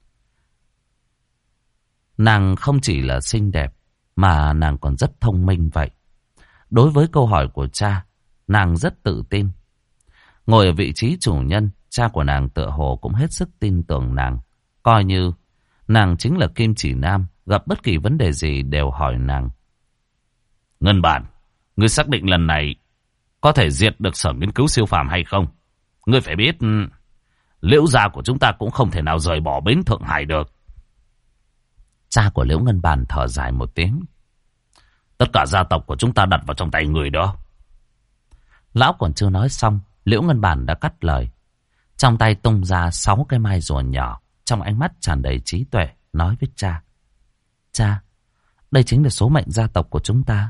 Nàng không chỉ là xinh đẹp, mà nàng còn rất thông minh vậy. Đối với câu hỏi của cha, nàng rất tự tin. Ngồi ở vị trí chủ nhân, cha của nàng tựa hồ cũng hết sức tin tưởng nàng. Coi như nàng chính là kim chỉ nam, gặp bất kỳ vấn đề gì đều hỏi nàng. Ngân Bản, ngươi xác định lần này có thể diệt được Sở Nghiên cứu Siêu Phàm hay không? Ngươi phải biết, Liễu gia của chúng ta cũng không thể nào rời bỏ bến Thượng Hải được. Cha của Liễu Ngân Bản thở dài một tiếng. Tất cả gia tộc của chúng ta đặt vào trong tay người đó. Lão còn chưa nói xong, Liễu Ngân Bản đã cắt lời. Trong tay tung ra 6 cái mai rùa nhỏ, trong ánh mắt tràn đầy trí tuệ, nói với cha. Cha, đây chính là số mệnh gia tộc của chúng ta.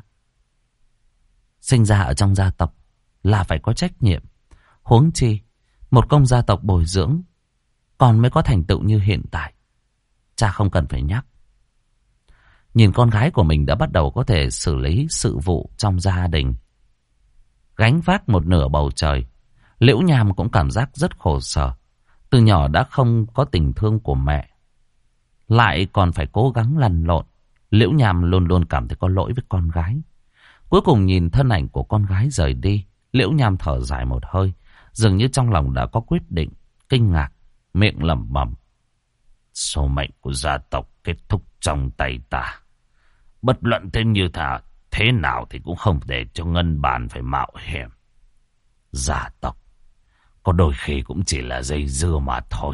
Sinh ra ở trong gia tộc là phải có trách nhiệm. Huống chi, một công gia tộc bồi dưỡng còn mới có thành tựu như hiện tại. Cha không cần phải nhắc. Nhìn con gái của mình đã bắt đầu có thể xử lý sự vụ trong gia đình, gánh vác một nửa bầu trời, Liễu Nham cũng cảm giác rất khổ sở. Từ nhỏ đã không có tình thương của mẹ, lại còn phải cố gắng lăn lộn. Liễu Nham luôn luôn cảm thấy có lỗi với con gái. Cuối cùng nhìn thân ảnh của con gái rời đi, Liễu Nham thở dài một hơi, dường như trong lòng đã có quyết định, kinh ngạc, miệng lẩm bẩm. Số mệnh của gia tộc kết thúc trong tay ta. Bất luận thế nào thì cũng không để cho Ngân Bản phải mạo hiểm. Gia tộc có đôi khi cũng chỉ là dây dưa mà thôi.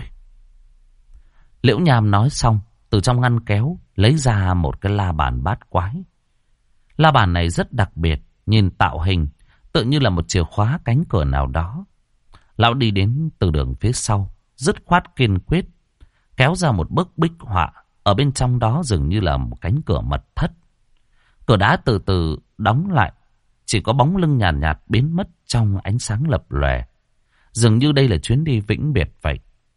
Liễu Nham nói xong, từ trong ngăn kéo lấy ra một cái la bàn bát quái. La bàn này rất đặc biệt, nhìn tạo hình tự như là một chìa khóa cánh cửa nào đó. Lão đi đến từ đường phía sau, dứt khoát kiên quyết, kéo ra một bức bích họa. Ở bên trong đó dường như là một cánh cửa mật thất. Cửa đá từ từ đóng lại, chỉ có bóng lưng nhàn nhạt biến mất trong ánh sáng lập lòe. Dường như đây là chuyến đi vĩnh biệt vậy.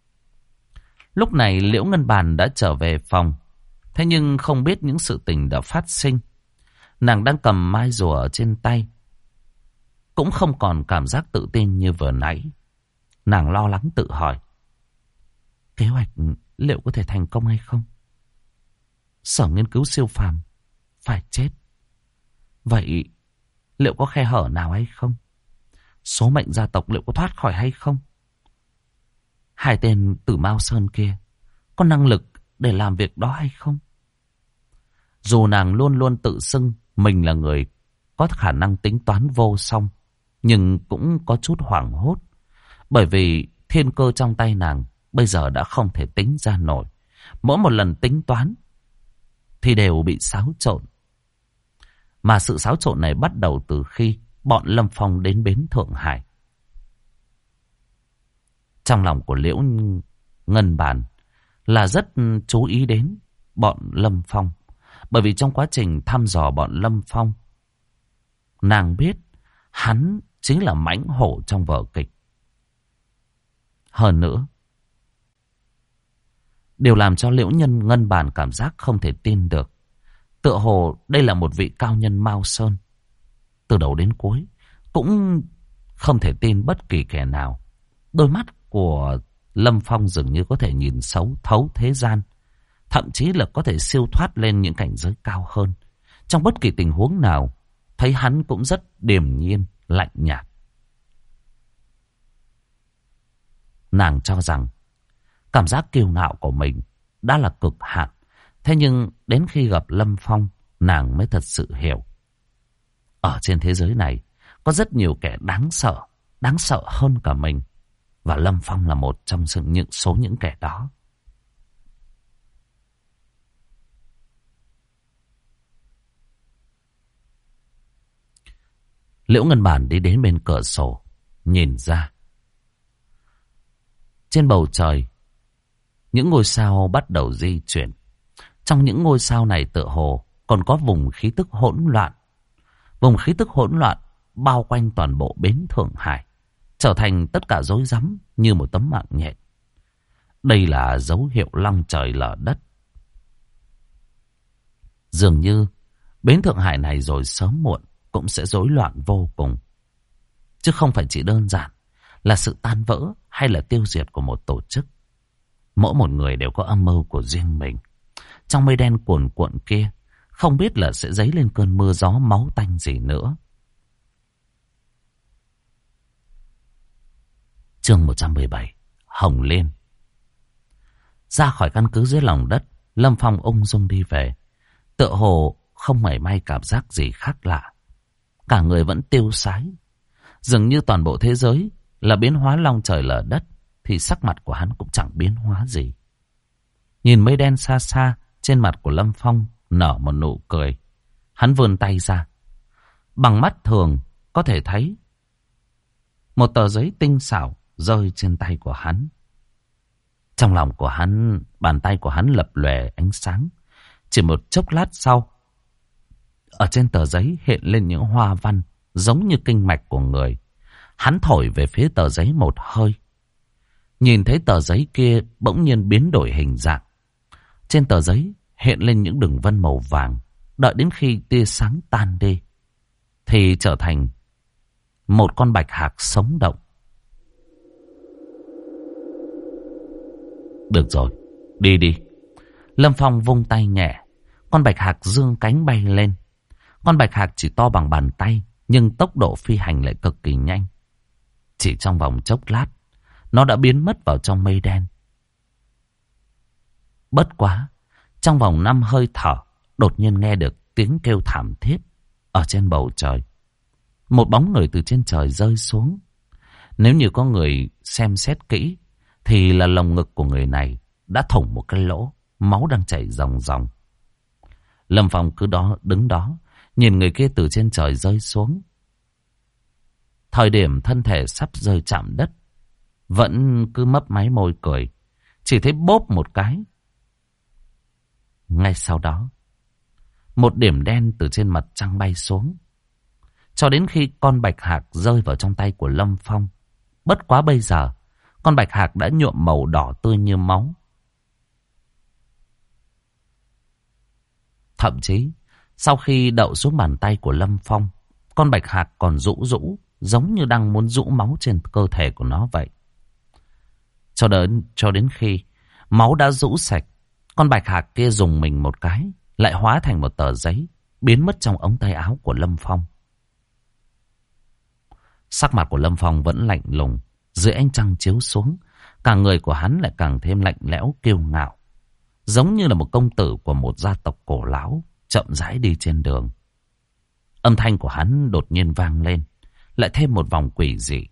Lúc này Liễu Ngân Bàn đã trở về phòng. Thế nhưng không biết những sự tình đã phát sinh. Nàng đang cầm mai rùa ở trên tay, cũng không còn cảm giác tự tin như vừa nãy. Nàng lo lắng tự hỏi, kế hoạch liệu có thể thành công hay không? Sở Nghiên cứu Siêu Phàm phải chết. Vậy liệu có khe hở nào hay không? Số mệnh gia tộc liệu có thoát khỏi hay không? Hai tên Tử Mao Sơn kia có năng lực để làm việc đó hay không? Dù nàng luôn luôn tự xưng mình là người có khả năng tính toán vô song, nhưng cũng có chút hoảng hốt. Bởi vì thiên cơ trong tay nàng bây giờ đã không thể tính ra nổi. Mỗi một lần tính toán thì đều bị xáo trộn. Mà sự xáo trộn này bắt đầu từ khi bọn Lâm Phong đến bến Thượng Hải. Trong lòng của Liễu Ngân Bản là rất chú ý đến bọn Lâm Phong. Bởi vì trong quá trình thăm dò bọn Lâm Phong, nàng biết hắn chính là mãnh hổ trong vở kịch. Hơn nữa, điều làm cho Liễu Ngân Bàn cảm giác không thể tin được. Tựa hồ đây là một vị cao nhân Mao Sơn. Từ đầu đến cuối cũng không thể tin bất kỳ kẻ nào. Đôi mắt của Lâm Phong dường như có thể nhìn thấu thế gian. Thậm chí là có thể siêu thoát lên những cảnh giới cao hơn. Trong bất kỳ tình huống nào, thấy hắn cũng rất điềm nhiên, lạnh nhạt. Nàng cho rằng cảm giác kiêu ngạo của mình đã là cực hạn. Thế nhưng đến khi gặp Lâm Phong, nàng mới thật sự hiểu. Ở trên thế giới này, có rất nhiều kẻ đáng sợ hơn cả mình. Và Lâm Phong là một trong số những kẻ đó. Liễu Ngân Bản đi đến bên cửa sổ, nhìn ra. Trên bầu trời, những ngôi sao bắt đầu di chuyển. Trong những ngôi sao này tựa hồ còn có vùng khí tức hỗn loạn. Vùng khí tức hỗn loạn bao quanh toàn bộ bến Thượng Hải, trở thành tất cả rối rắm như một tấm mạng nhện. Đây là dấu hiệu long trời lở đất. Dường như bến Thượng Hải này rồi sớm muộn cũng sẽ rối loạn vô cùng. Chứ không phải chỉ đơn giản là sự tan vỡ hay là tiêu diệt của một tổ chức. Mỗi một người đều có âm mưu của riêng mình. Trong mây đen cuồn cuộn kia, không biết là sẽ dấy lên cơn mưa gió máu tanh gì nữa. Chương 117, Hồng Liên. Ra khỏi căn cứ dưới lòng đất, Lâm Phong ung dung đi về. Tựa hồ không mảy may cảm giác gì khác lạ. Cả người vẫn tiêu sái. Dường như toàn bộ thế giới là biến hóa long trời lở đất, thì sắc mặt của hắn cũng chẳng biến hóa gì. Nhìn mây đen xa xa, trên mặt của Lâm Phong nở một nụ cười. Hắn vươn tay ra. Bằng mắt thường có thể thấy một tờ giấy tinh xảo rơi trên tay của hắn. Trong lòng của hắn, bàn tay của hắn lập lòe ánh sáng. Chỉ một chốc lát sau, ở trên tờ giấy hiện lên những hoa văn giống như kinh mạch của người. Hắn thổi về phía tờ giấy một hơi. Nhìn thấy tờ giấy kia bỗng nhiên biến đổi hình dạng. Trên tờ giấy hiện lên những đường vân màu vàng. Đợi đến khi tia sáng tan đi, thì trở thành một con bạch hạc sống động. Được rồi, đi đi. Lâm Phong vung tay nhẹ. Con bạch hạc dương cánh bay lên. Con bạch hạc chỉ to bằng bàn tay, nhưng tốc độ phi hành lại cực kỳ nhanh. Chỉ trong vòng chốc lát, nó đã biến mất vào trong mây đen. Bất quá, trong vòng 5 hơi thở, đột nhiên nghe được tiếng kêu thảm thiết ở trên bầu trời. Một bóng người từ trên trời rơi xuống. Nếu như có người xem xét kỹ, thì là lồng ngực của người này đã thủng một cái lỗ, máu đang chảy ròng ròng. Lâm Phong cứ đứng đó, nhìn người kia từ trên trời rơi xuống. Thời điểm thân thể sắp rơi chạm đất, vẫn cứ mấp máy môi cười. Chỉ thấy bốp một cái. Ngay sau đó, một điểm đen từ trên mặt trăng bay xuống. Cho đến khi con bạch hạc rơi vào trong tay của Lâm Phong. Bất quá bây giờ, con bạch hạc đã nhuộm màu đỏ tươi như máu. Thậm chí, sau khi đậu xuống bàn tay của Lâm Phong, con bạch hạc còn rũ giống như đang muốn rũ máu trên cơ thể của nó vậy. Cho đến khi máu đã rũ sạch, con bạch hạc kia dùng mình một cái, lại hóa thành một tờ giấy, biến mất trong ống tay áo của Lâm Phong. Sắc mặt của Lâm Phong vẫn lạnh lùng, dưới ánh trăng chiếu xuống, cả người của hắn lại càng thêm lạnh lẽo kiêu ngạo, giống như là một công tử của một gia tộc cổ láo chậm rãi đi trên đường. Âm thanh của hắn đột nhiên vang lên, lại thêm một vòng quỷ dị.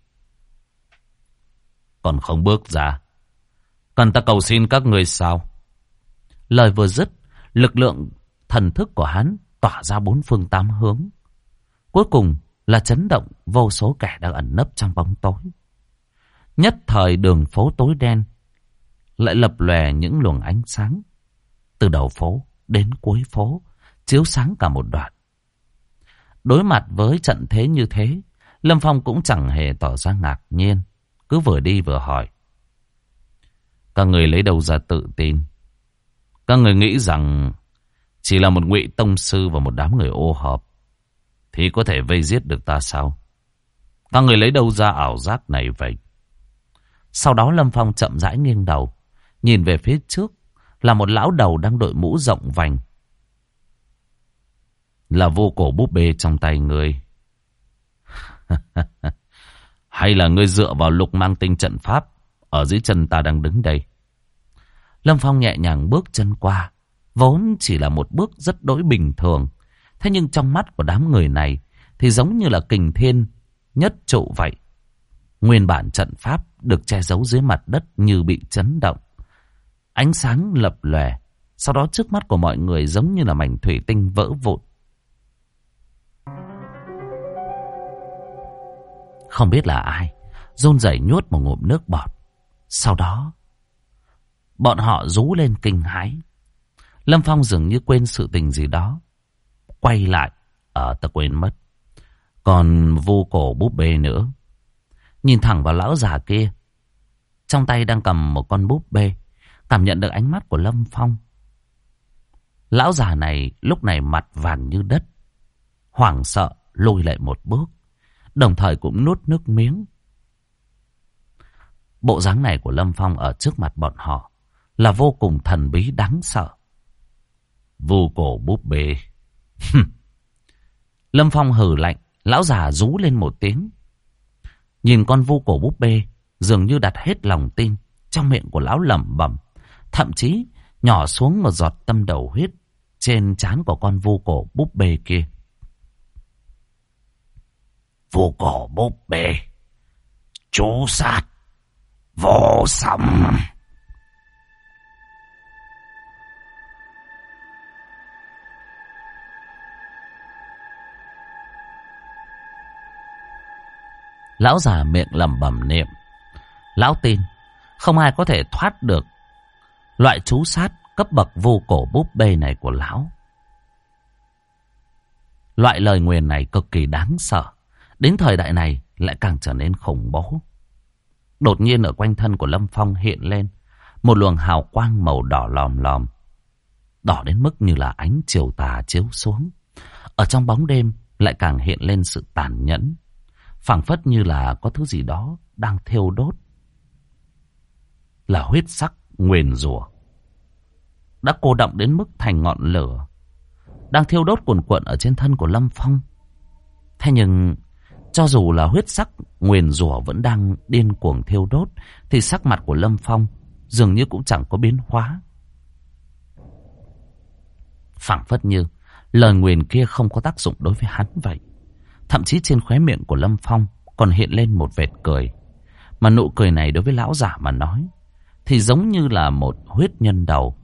Còn không bước ra, cần ta cầu xin các người sao? Lời vừa dứt, lực lượng thần thức của hắn tỏa ra 4 phương 8 hướng. Cuối cùng là chấn động vô số kẻ đang ẩn nấp trong bóng tối. Nhất thời đường phố tối đen lại lập lòe những luồng ánh sáng. Từ đầu phố đến cuối phố, chiếu sáng cả một đoạn. Đối mặt với trận thế như thế, Lâm Phong cũng chẳng hề tỏ ra ngạc nhiên, cứ vừa đi vừa hỏi. Các người lấy đâu ra tự tin? Các người nghĩ rằng chỉ là một ngụy tông sư và một đám người ô hợp thì có thể vây giết được ta sao? Các người lấy đâu ra ảo giác này vậy? Sau đó Lâm Phong chậm rãi nghiêng đầu, nhìn về phía trước là một lão đầu đang đội mũ rộng vành. Là vô cổ búp bê trong tay ngươi. Hay là ngươi dựa vào lục mang tinh trận pháp ở dưới chân ta đang đứng đây? Lâm Phong nhẹ nhàng bước chân qua, vốn chỉ là một bước rất đỗi bình thường. Thế nhưng trong mắt của đám người này thì giống như là kình thiên nhất trụ vậy. Nguyên bản trận pháp được che giấu dưới mặt đất như bị chấn động. Ánh sáng lập lòe, sau đó trước mắt của mọi người giống như là mảnh thủy tinh vỡ vụn. Không biết là ai run rẩy nuốt một ngụm nước bọt. Sau đó bọn họ rú lên kinh hãi. Lâm Phong dường như quên sự tình gì đó. Quay lại, ta quên mất. Còn vô cổ búp bê nữa. Nhìn thẳng vào lão già kia, trong tay đang cầm một con búp bê. Cảm nhận được ánh mắt của Lâm Phong. Lão già này lúc này mặt vàng như đất, hoảng sợ lùi lại một bước, đồng thời cũng nuốt nước miếng. Bộ dáng này của Lâm Phong ở trước mặt bọn họ là vô cùng thần bí đáng sợ. Vô cổ búp bê. Lâm Phong hừ lạnh, lão già rú lên một tiếng. Nhìn con vô cổ búp bê dường như đặt hết lòng tin, trong miệng của lão lẩm bẩm, thậm chí nhỏ xuống một giọt tâm đầu huyết trên trán của con vô cổ búp bê kia. Vô cổ búp bê, chú sát vô song. Lão già miệng lẩm bẩm niệm. Lão tin không ai có thể thoát được loại chú sát cấp bậc vô cổ búp bê này của lão. Loại lời nguyền này cực kỳ đáng sợ, đến thời đại này lại càng trở nên khủng bố. Đột nhiên ở quanh thân của Lâm Phong hiện lên một luồng hào quang màu đỏ lòm lòm, đỏ đến mức như là ánh chiều tà chiếu xuống. Ở trong bóng đêm lại càng hiện lên sự tàn nhẫn, phảng phất như là có thứ gì đó đang thiêu đốt. Là huyết sắc nguyền rủa đã cô đọng đến mức thành ngọn lửa, đang thiêu đốt cuồn cuộn ở trên thân của Lâm Phong. Thế nhưng cho dù là huyết sắc nguyền rủa vẫn đang điên cuồng thiêu đốt, thì sắc mặt của Lâm Phong dường như cũng chẳng có biến hóa. Phảng phất như lời nguyền kia không có tác dụng đối với hắn vậy. Thậm chí trên khóe miệng của Lâm Phong còn hiện lên một vệt cười. Mà nụ cười này đối với lão giả mà nói thì giống như là một huyết nhân đầu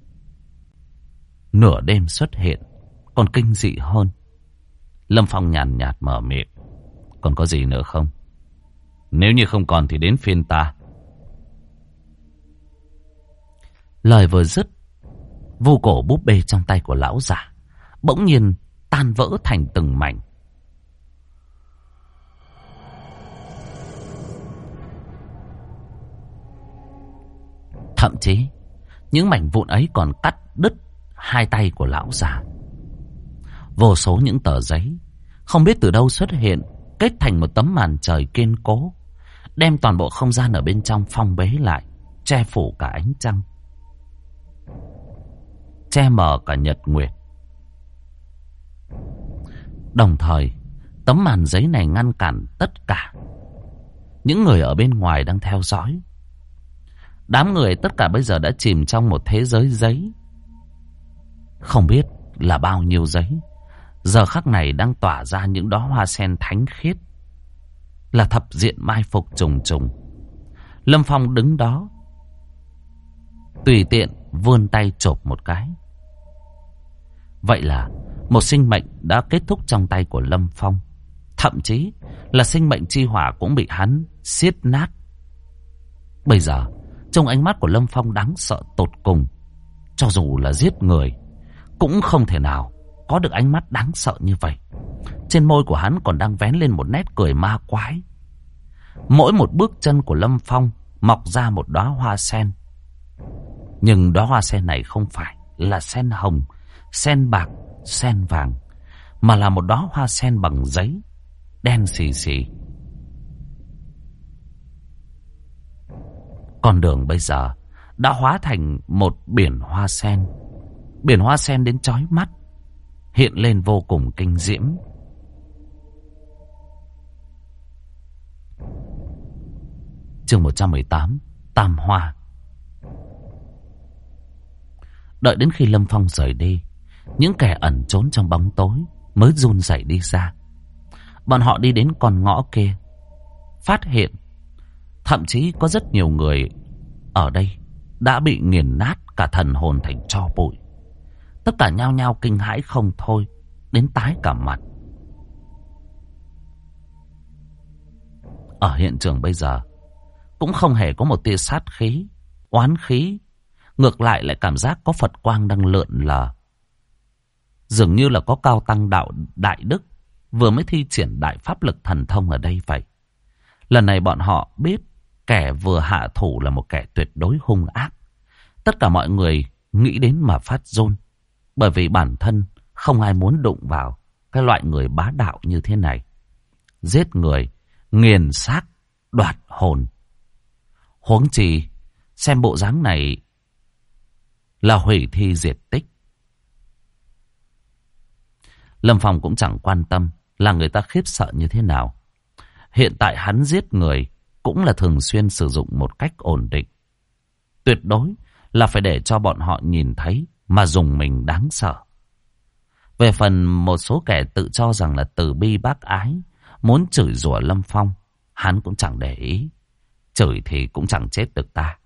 nửa đêm xuất hiện, còn kinh dị hơn. Lâm Phong nhàn nhạt mở miệng. Còn có gì nữa không? Nếu như không còn thì đến phiên ta. Lời vừa dứt, vô cổ búp bê trong tay của lão giả bỗng nhiên tan vỡ thành từng mảnh. Thậm chí những mảnh vụn ấy còn cắt đứt hai tay của lão già. Vô số những tờ giấy không biết từ đâu xuất hiện, kết thành một tấm màn trời kiên cố, đem toàn bộ không gian ở bên trong phong bế lại, che phủ cả ánh trăng, che mờ cả nhật nguyệt. Đồng thời tấm màn giấy này ngăn cản tất cả những người ở bên ngoài đang theo dõi. Đám người tất cả bây giờ đã chìm trong một thế giới giấy. Không biết là bao nhiêu giấy giờ khắc này đang tỏa ra những đóa hoa sen thánh khiết, là thập diện mai phục trùng trùng. Lâm Phong đứng đó tùy tiện vươn tay chộp một cái. Vậy là một sinh mệnh đã kết thúc trong tay của Lâm Phong. Thậm chí là sinh mệnh chi hỏa cũng bị hắn xiết nát. Bây giờ trong ánh mắt của Lâm Phong đáng sợ tột cùng. Cho dù là giết người cũng không thể nào có được ánh mắt đáng sợ như vậy. Trên môi của hắn còn đang vén lên một nét cười ma quái. Mỗi một bước chân của Lâm Phong mọc ra một đóa hoa sen. Nhưng đóa hoa sen này không phải là sen hồng, sen bạc, sen vàng, mà là một đóa hoa sen bằng giấy, đen xì xì. Con đường bây giờ đã hóa thành một biển hoa sen. Biển hoa sen đến chói mắt, hiện lên vô cùng kinh diễm. Chương 118, Tam Hoa. Đợi đến khi Lâm Phong rời đi, những kẻ ẩn trốn trong bóng tối mới run rẩy đi ra. Bọn họ đi đến con ngõ kia, phát hiện thậm chí có rất nhiều người ở đây đã bị nghiền nát cả thần hồn thành tro bụi. Tất cả nhao nhao kinh hãi không thôi, đến tái cả mặt. Ở hiện trường bây giờ cũng không hề có một tia sát khí, oán khí. Ngược lại lại cảm giác có Phật quang đang lượn lờ. Dường như là có cao tăng đạo đại đức vừa mới thi triển đại pháp lực thần thông ở đây vậy. Lần này bọn họ biết kẻ vừa hạ thủ là một kẻ tuyệt đối hung ác. Tất cả mọi người nghĩ đến mà phát run. Bởi vì bản thân không ai muốn đụng vào cái loại người bá đạo như thế này. Giết người, nghiền xác, đoạt hồn. Huống chi xem bộ dáng này là hủy thi diệt tích. Lâm Phong cũng chẳng quan tâm là người ta khiếp sợ như thế nào. Hiện tại hắn giết người cũng là thường xuyên sử dụng một cách ổn định. Tuyệt đối là phải để cho bọn họ nhìn thấy mà dùng mình đáng sợ. Về phần một số kẻ tự cho rằng là từ bi bác ái, muốn chửi rủa Lâm Phong, hắn cũng chẳng để ý. Chửi thì cũng chẳng chết được ta.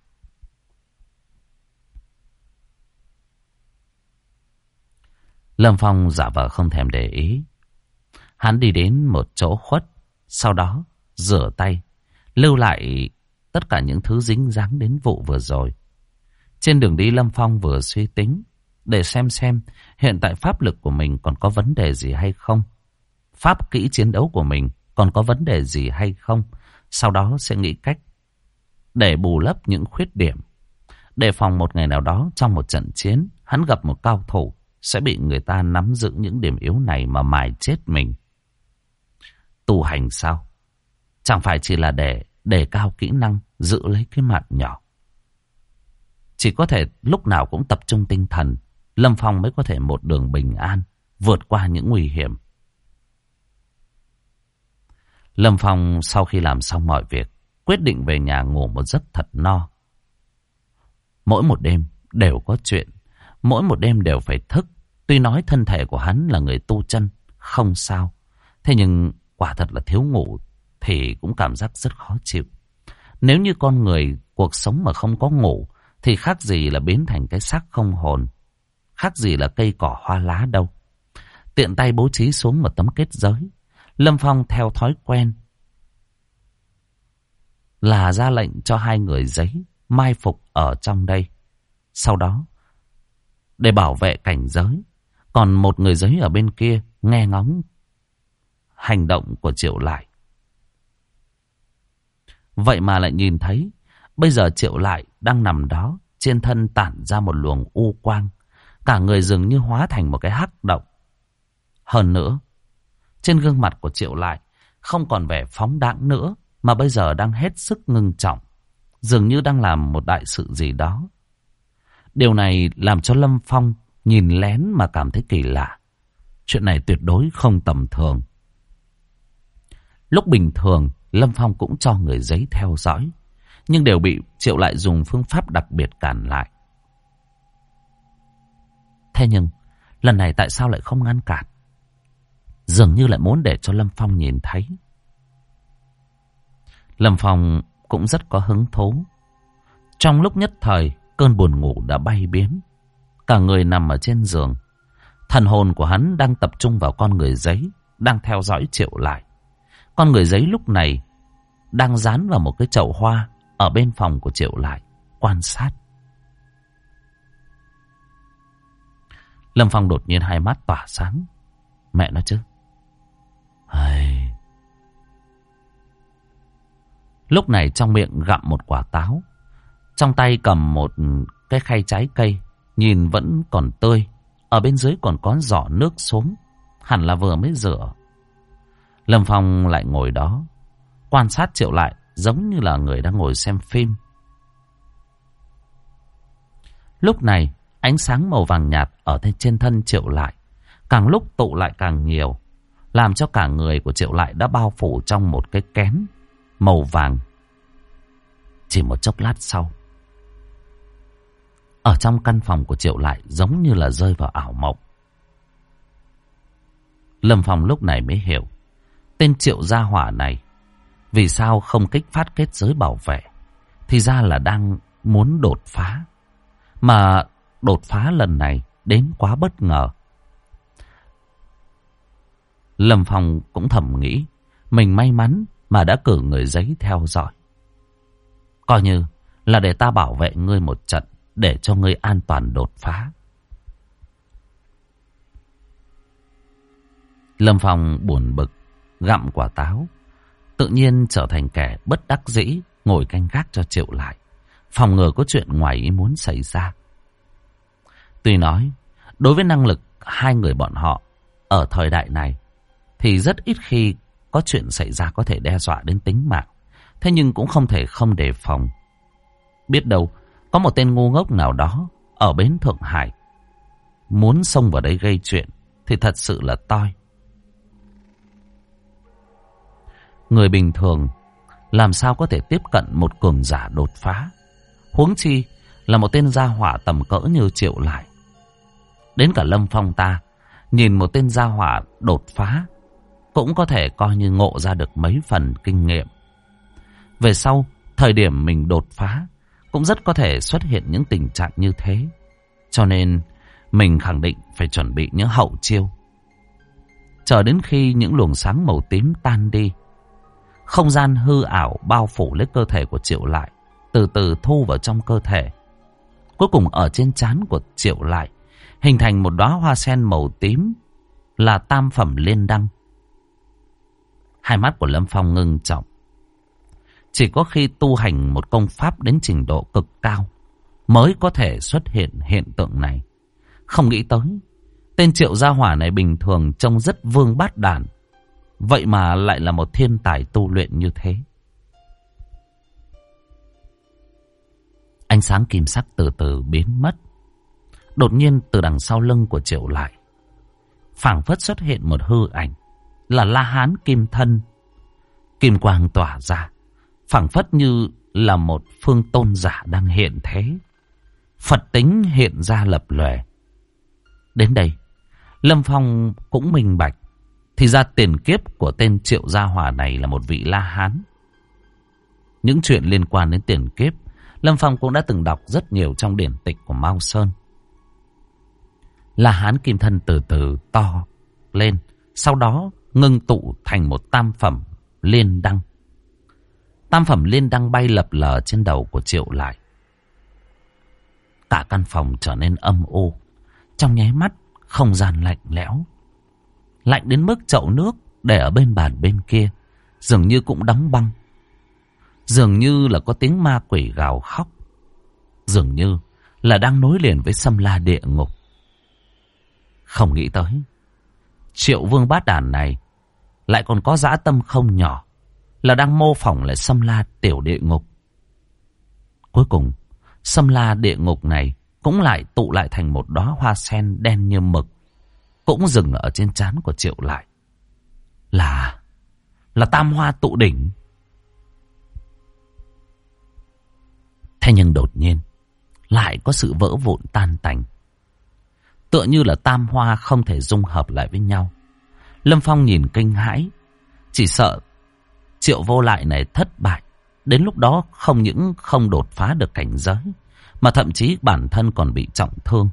Lâm Phong giả vờ không thèm để ý. Hắn đi đến một chỗ khuất, sau đó rửa tay, lưu lại tất cả những thứ dính dáng đến vụ vừa rồi. Trên đường đi Lâm Phong vừa suy tính để xem hiện tại pháp lực của mình còn có vấn đề gì hay không. Pháp kỹ chiến đấu của mình còn có vấn đề gì hay không. Sau đó sẽ nghĩ cách để bù lấp những khuyết điểm. Đề phòng một ngày nào đó trong một trận chiến, hắn gặp một cao thủ sẽ bị người ta nắm giữ những điểm yếu này mà mài chết mình. Tu hành sao? Chẳng phải chỉ là để đề cao kỹ năng, giữ lấy cái mạng nhỏ. Chỉ có thể lúc nào cũng tập trung tinh thần, Lâm Phong mới có thể một đường bình an, vượt qua những nguy hiểm. Lâm Phong sau khi làm xong mọi việc, quyết định về nhà ngủ một giấc thật no. Mỗi một đêm đều có chuyện, mỗi một đêm đều phải thức. Tuy nói thân thể của hắn là người tu chân, không sao. Thế nhưng quả thật là thiếu ngủ thì cũng cảm giác rất khó chịu. Nếu như con người cuộc sống mà không có ngủ thì khác gì là biến thành cái xác không hồn, khác gì là cây cỏ hoa lá đâu. Tiện tay bố trí xuống một tấm kết giới. Lâm Phong theo thói quen là ra lệnh cho 2 người giấy mai phục ở trong đây. Sau đó để bảo vệ cảnh giới, còn 1 người giấy ở bên kia nghe ngóng hành động của Triệu Lại. Vậy mà lại nhìn thấy bây giờ Triệu Lại đang nằm đó, trên thân tản ra một luồng u quang, cả người dường như hóa thành một cái hắc động. Hơn nữa, trên gương mặt của Triệu Lại không còn vẻ phóng đãng nữa, mà bây giờ đang hết sức ngưng trọng, dường như đang làm một đại sự gì đó. Điều này làm cho Lâm Phong nhìn lén mà cảm thấy kỳ lạ. Chuyện này tuyệt đối không tầm thường. Lúc bình thường, Lâm Phong cũng cho người giấy theo dõi, nhưng đều bị Triệu Lại dùng phương pháp đặc biệt cản lại. Thế nhưng, lần này tại sao lại không ngăn cản? Dường như lại muốn để cho Lâm Phong nhìn thấy. Lâm Phong cũng rất có hứng thú. Trong lúc nhất thời, cơn buồn ngủ đã bay biến. Cả người nằm ở trên giường. Thần hồn của hắn đang tập trung vào con người giấy, đang theo dõi Triệu Lại. Con người giấy lúc này đang dán vào một cái chậu hoa ở bên phòng của Triệu Lại, quan sát. Lâm Phong đột nhiên hai mắt tỏa sáng. Mẹ nó chứ. Lúc này trong miệng gặm một quả táo, trong tay cầm một cái khay trái cây, nhìn vẫn còn tươi. Ở bên dưới còn có giỏ nước xuống, hẳn là vừa mới rửa. Lâm Phong lại ngồi đó quan sát Triệu Lại, giống như là người đang ngồi xem phim. Lúc này ánh sáng màu vàng nhạt ở trên thân Triệu Lại càng lúc tụ lại càng nhiều, làm cho cả người của Triệu Lại đã bao phủ trong một cái kén màu vàng. Chỉ một chốc lát sau, ở trong căn phòng của Triệu Lại giống như là rơi vào ảo mộng. Lâm Phong lúc này mới hiểu tên Triệu gia hỏa này vì sao không kích phát kết giới bảo vệ. Thì ra là đang muốn đột phá. Mà đột phá lần này đến quá bất ngờ. Lâm Phong cũng thầm nghĩ mình may mắn mà đã cử người giấy theo dõi. Coi như là để ta bảo vệ ngươi một trận, để cho ngươi an toàn đột phá. Lâm Phong buồn bực gặm quả táo, tự nhiên trở thành kẻ bất đắc dĩ ngồi canh gác cho Triệu Lại, phòng ngừa có chuyện ngoài ý muốn xảy ra. Tuy nói đối với năng lực hai người bọn họ ở thời đại này thì rất ít khi có chuyện xảy ra có thể đe dọa đến tính mạng, thế nhưng cũng không thể không đề phòng. Biết đâu có một tên ngu ngốc nào đó ở bến Thượng Hải muốn xông vào đây gây chuyện thì thật sự là toi. Người bình thường làm sao có thể tiếp cận một cường giả đột phá, huống chi là một tên gia hỏa tầm cỡ như Triệu Lại. Đến cả Lâm Phong ta nhìn một tên gia hỏa đột phá cũng có thể coi như ngộ ra được mấy phần kinh nghiệm. Về sau, thời điểm mình đột phá cũng rất có thể xuất hiện những tình trạng như thế. Cho nên mình khẳng định phải chuẩn bị những hậu chiêu. Chờ đến khi những luồng sáng màu tím tan đi, không gian hư ảo bao phủ lấy cơ thể của Triệu Lại, từ từ thu vào trong cơ thể. Cuối cùng ở trên trán của Triệu Lại hình thành một đóa hoa sen màu tím, là tam phẩm liên đăng. Hai mắt của Lâm Phong ngưng trọng. Chỉ có khi tu hành một công pháp đến trình độ cực cao mới có thể xuất hiện hiện tượng này. Không nghĩ tới tên Triệu gia hỏa này bình thường trông rất vương bát đàn, vậy mà lại là một thiên tài tu luyện như thế. Ánh sáng kim sắc từ từ biến mất. Đột nhiên từ đằng sau lưng của Triệu Lại phảng phất xuất hiện một hư ảnh, là La Hán kim thân. Kim quang tỏa ra, phảng phất như là một phương tôn giả đang hiện thế. Phật tính hiện ra lập lòe. Đến đây Lâm Phong cũng minh bạch, thì ra tiền kiếp của tên Triệu gia hỏa này là một vị La Hán. Những chuyện liên quan đến tiền kiếp Lâm Phong cũng đã từng đọc rất nhiều trong điển tịch của Mao Sơn. La Hán kim thân từ từ to lên, sau đó ngưng tụ thành một tam phẩm liên đăng. Tam phẩm liên đăng bay lập lờ trên đầu của Triệu Lại. Cả căn phòng trở nên âm u. Trong nháy mắt không gian lạnh lẽo, lạnh đến mức chậu nước để ở bên bàn bên kia dường như cũng đóng băng. Dường như là có tiếng ma quỷ gào khóc, dường như là đang nối liền với Xâm La địa ngục. Không nghĩ tới Triệu vương bát đàn này lại còn có dã tâm không nhỏ, là đang mô phỏng lại Xâm La tiểu địa ngục. Cuối cùng Xâm La địa ngục này cũng lại tụ lại thành một đóa hoa sen đen như mực, cũng dừng ở trên trán của Triệu Lại. Là tam hoa tụ đỉnh. Thế nhưng đột nhiên lại có sự vỡ vụn tan tành, tựa như là tam hoa không thể dung hợp lại với nhau. Lâm Phong nhìn kinh hãi, chỉ sợ Triệu Vô Lại này thất bại, đến lúc đó không những không đột phá được cảnh giới, mà thậm chí bản thân còn bị trọng thương.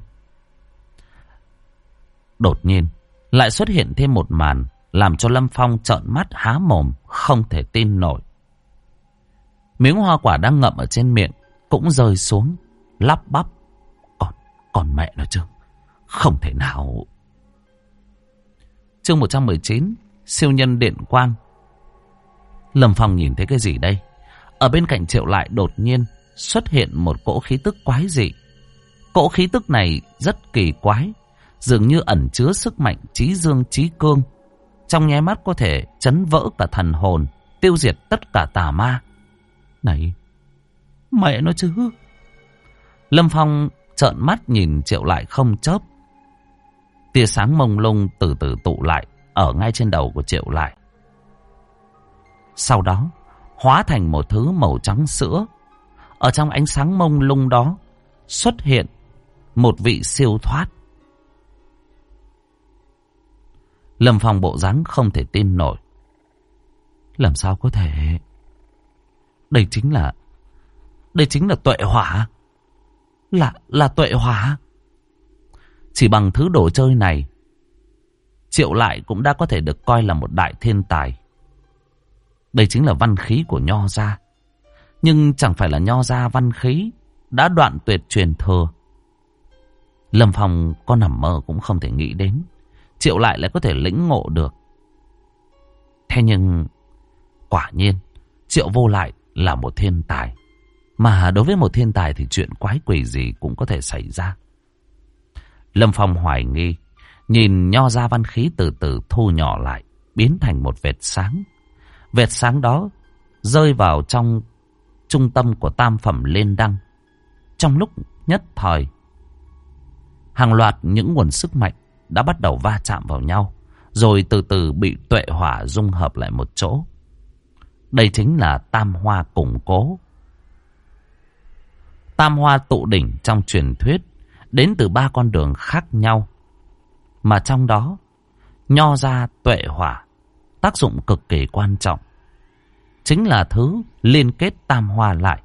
Đột nhiên lại xuất hiện thêm một màn làm cho Lâm Phong trợn mắt há mồm không thể tin nổi. Miếng hoa quả đang ngậm ở trên miệng cũng rơi xuống, lắp bắp. Còn mẹ nó chứ, Không thể nào. Chương 119, siêu nhân điện quang. Lâm Phong nhìn thấy cái gì đây? Ở bên cạnh Triệu Lại đột nhiên xuất hiện một cỗ khí tức quái dị. Cỗ khí tức này rất kỳ quái, dường như ẩn chứa sức mạnh chí dương chí cương, trong nháy mắt có thể chấn vỡ cả thần hồn, tiêu diệt tất cả tà ma. Này, mẹ nó chứ. Lâm Phong trợn mắt nhìn Triệu Lại không chớp. Tia sáng mông lung từ từ tụ lại ở ngay trên đầu của Triệu Lại. Sau đó hóa thành một thứ màu trắng sữa. Ở trong ánh sáng mông lung đó xuất hiện một vị siêu thoát. Lâm Phong bộ dáng không thể tin nổi. Làm sao có thể? Đây chính là tuệ hỏa. Là tuệ hỏa. Chỉ bằng thứ đồ chơi này, Triệu Lại cũng đã có thể được coi là một đại thiên tài. Đây chính là văn khí của Nho gia. Nhưng chẳng phải là Nho gia văn khí đã đoạn tuyệt truyền thừa. Lâm Phong có nằm mơ cũng không thể nghĩ đến Triệu Lại lại có thể lĩnh ngộ được. Thế nhưng quả nhiên Triệu Vô Lại là một thiên tài. Mà đối với một thiên tài thì chuyện quái quỷ gì cũng có thể xảy ra. Lâm Phong hoài nghi, nhìn Nho gia văn khí từ từ thu nhỏ lại, biến thành một vệt sáng. Vệt sáng đó rơi vào trong trung tâm của tam phẩm lên đăng. Trong lúc nhất thời, hàng loạt những nguồn sức mạnh đã bắt đầu va chạm vào nhau, rồi từ từ bị tuệ hỏa dung hợp lại một chỗ. Đây chính là tam hoa củng cố. Tam hoa tụ đỉnh trong truyền thuyết đến từ 3 con đường khác nhau, mà trong đó Nho gia tuệ hỏa tác dụng cực kỳ quan trọng, chính là thứ liên kết tam hoa lại.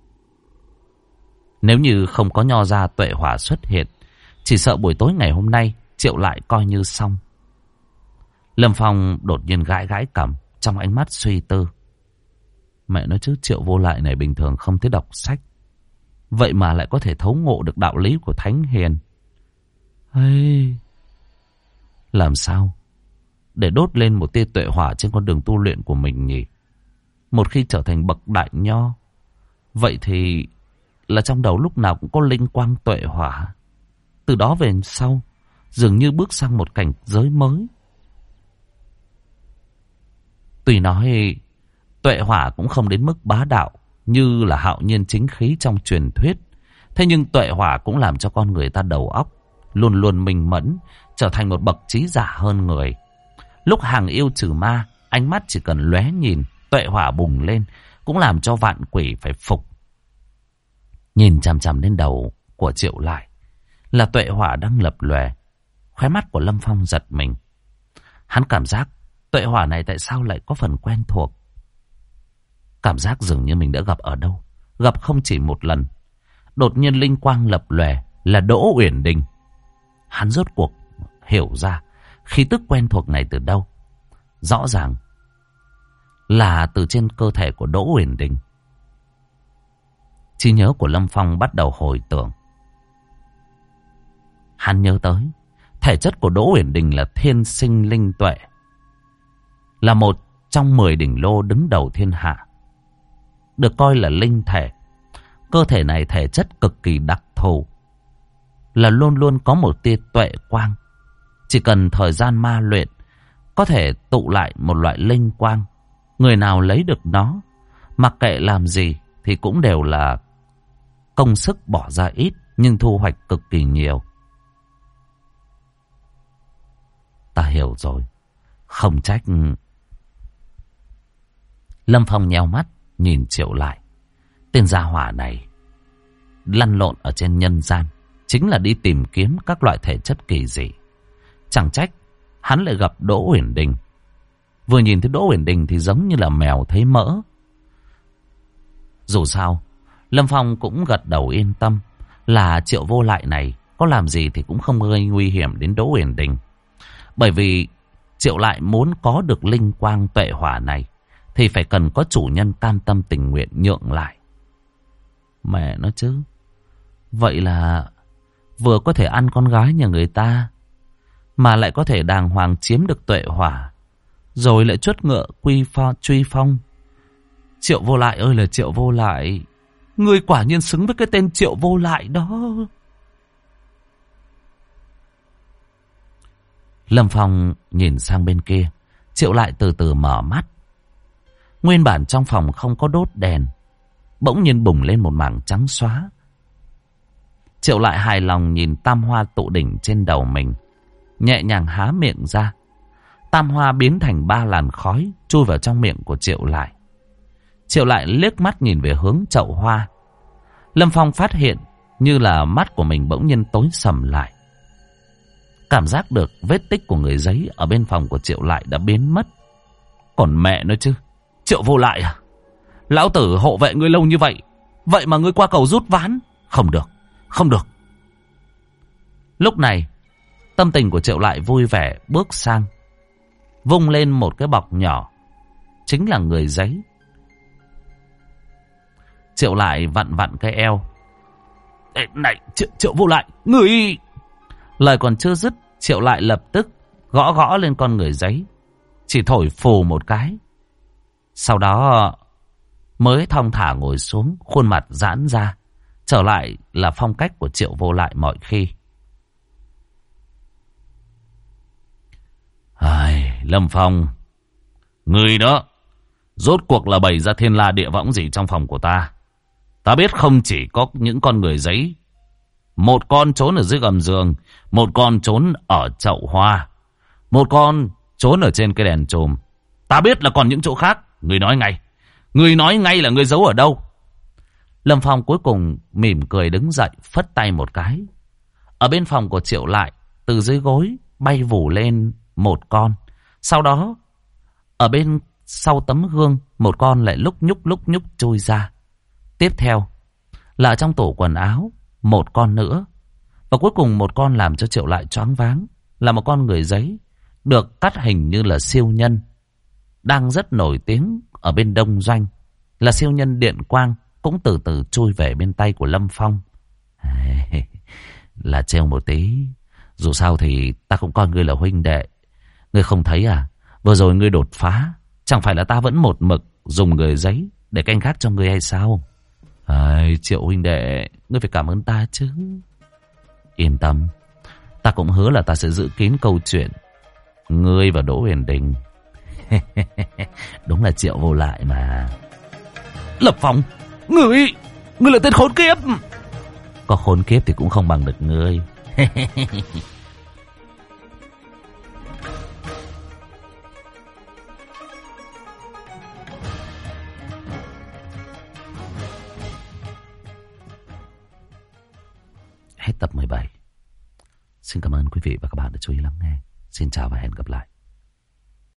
Nếu như không có Nho gia tuệ hỏa xuất hiện, chỉ sợ buổi tối ngày hôm nay Triệu Lại coi như xong. Lâm Phong đột nhiên gãi gãi cằm, trong ánh mắt suy tư. Mẹ nói chứ, Triệu Vô Lại này bình thường không thấy đọc sách, vậy mà lại có thể thấu ngộ được đạo lý của thánh hiền. Hey, làm sao để đốt lên một tia tuệ hỏa trên con đường tu luyện của mình nhỉ? Một khi trở thành bậc đại nho, vậy thì là trong đầu lúc nào cũng có linh quang tuệ hỏa. Từ đó về sau, dường như bước sang một cảnh giới mới. Tuy nói tuệ hỏa cũng không đến mức bá đạo như là hạo nhiên chính khí trong truyền thuyết, thế nhưng tuệ hỏa cũng làm cho con người ta đầu óc luôn luôn minh mẫn, trở thành một bậc trí giả hơn người. Lúc hàng yêu trừ ma, ánh mắt chỉ cần lóe nhìn, tuệ hỏa bùng lên, cũng làm cho vạn quỷ phải phục. Nhìn chằm chằm lên đầu của Triệu Lại là tuệ hỏa đang lập lòe. Khóe mắt của Lâm Phong giật mình. Hắn cảm giác tuệ hỏa này tại sao lại có phần quen thuộc. Cảm giác dường như mình đã gặp ở đâu, gặp không chỉ một lần. Đột nhiên linh quang lập lòe là Đỗ Uyển Đình. Hắn rốt cuộc hiểu ra khí tức quen thuộc này từ đâu. Rõ ràng là từ trên cơ thể của Đỗ Uyển Đình. Trí nhớ của Lâm Phong bắt đầu hồi tưởng. Hắn nhớ tới thể chất của Đỗ Uyển Đình là thiên sinh linh tuệ, là một trong 10 đỉnh lô đứng đầu thiên hạ, được coi là linh thể. Cơ thể này thể chất cực kỳ đặc thù, là luôn luôn có một tia tuệ quang. Chỉ cần thời gian ma luyện, có thể tụ lại một loại linh quang. Người nào lấy được nó, mặc kệ làm gì thì cũng đều là công sức bỏ ra ít, nhưng thu hoạch cực kỳ nhiều. Ta hiểu rồi, không trách. Lâm Phong nheo mắt nhìn Triệu Lại. Tên gia hỏa này lăn lộn ở trên nhân gian, chính là đi tìm kiếm các loại thể chất kỳ dị. Chẳng trách hắn lại gặp Đỗ Uyển Đình. Vừa nhìn thấy Đỗ Uyển Đình thì giống như là mèo thấy mỡ. Dù sao, Lâm Phong cũng gật đầu yên tâm là Triệu Vô Lại này có làm gì thì cũng không gây nguy hiểm đến Đỗ Uyển Đình. Bởi vì Triệu Lại muốn có được linh quang tuệ hỏa này thì phải cần có chủ nhân cam tâm tình nguyện nhượng lại. Mẹ nó chứ. Vậy vừa có thể ăn con gái nhà người ta, mà lại có thể đàng hoàng chiếm được Tuệ Hỏa, rồi lại chuất ngựa truy phong. Triệu Vô Lại ơi là Triệu Vô Lại, ngươi quả nhiên xứng với cái tên Triệu Vô Lại đó. Lâm Phong nhìn sang bên kia. Triệu Lại từ từ mở mắt. Nguyên bản trong phòng không có đốt đèn, bỗng nhiên bùng lên một mảng trắng xóa. Triệu Lại hài lòng nhìn tam hoa tụ đỉnh trên đầu mình, nhẹ nhàng há miệng ra. Tam hoa biến thành 3 làn khói chui vào trong miệng của Triệu Lại. Triệu Lại liếc mắt nhìn về hướng chậu hoa. Lâm Phong phát hiện như là mắt của mình bỗng nhiên tối sầm lại. Cảm giác được vết tích của người giấy ở bên phòng của Triệu Lại đã biến mất. Còn mẹ nó chứ, Triệu Vô Lại à? Lão tử hộ vệ ngươi lâu như vậy, vậy mà ngươi qua cầu rút ván? Không được, không được. Lúc này, tâm tình của Triệu Lại vui vẻ bước sang, vung lên một cái bọc nhỏ, chính là người giấy. Triệu Lại vặn vặn cái eo. Ê, này, Triệu Vô Lại, người... Lời còn chưa dứt, Triệu Lại lập tức gõ gõ lên con người giấy, chỉ thổi phù một cái. Sau đó mới thong thả ngồi xuống, khuôn mặt giãn ra, trở lại là phong cách của Triệu Vô Lại mọi khi. Lâm Phong, người đó rốt cuộc là bày ra thiên la địa võng gì trong phòng của ta? Ta biết không chỉ có những con người giấy, một con trốn ở dưới gầm giường, một con trốn ở chậu hoa, một con trốn ở trên cái đèn chùm. Ta biết là còn những chỗ khác. Người nói ngay, người nói ngay là người giấu ở đâu. Lâm Phong cuối cùng mỉm cười đứng dậy, phất tay một cái. Ở bên phòng của Triệu Lại, từ dưới gối bay vù lên một con. Sau đó ở bên sau tấm gương, một con lại lúc nhúc chui ra. Tiếp theo là trong tủ quần áo, một con nữa. Và cuối cùng một con làm cho Triệu Lại choáng váng, là một con người giấy được cắt hình như là siêu nhân, đang rất nổi tiếng ở bên Đông Doanh, là siêu nhân Điện Quang, cũng từ từ chui về bên tay của Lâm Phong. Là trêu một tí, dù sao thì ta cũng coi ngươi là huynh đệ. Ngươi không thấy à, vừa rồi ngươi đột phá, chẳng phải là ta vẫn một mực dùng người giấy để canh gác cho ngươi hay sao? Triệu huynh đệ, ngươi phải cảm ơn ta chứ. Yên tâm, ta cũng hứa là ta sẽ giữ kín câu chuyện ngươi và Đỗ Huyền Đình. Đúng là Triệu Vô Lại mà. Lập Phong, ngươi là tên khốn kiếp. Có khốn kiếp thì cũng không bằng được ngươi. Hết tập 17. Xin cảm ơn quý vị và các bạn đã chú ý lắng nghe. Xin chào và hẹn gặp lại.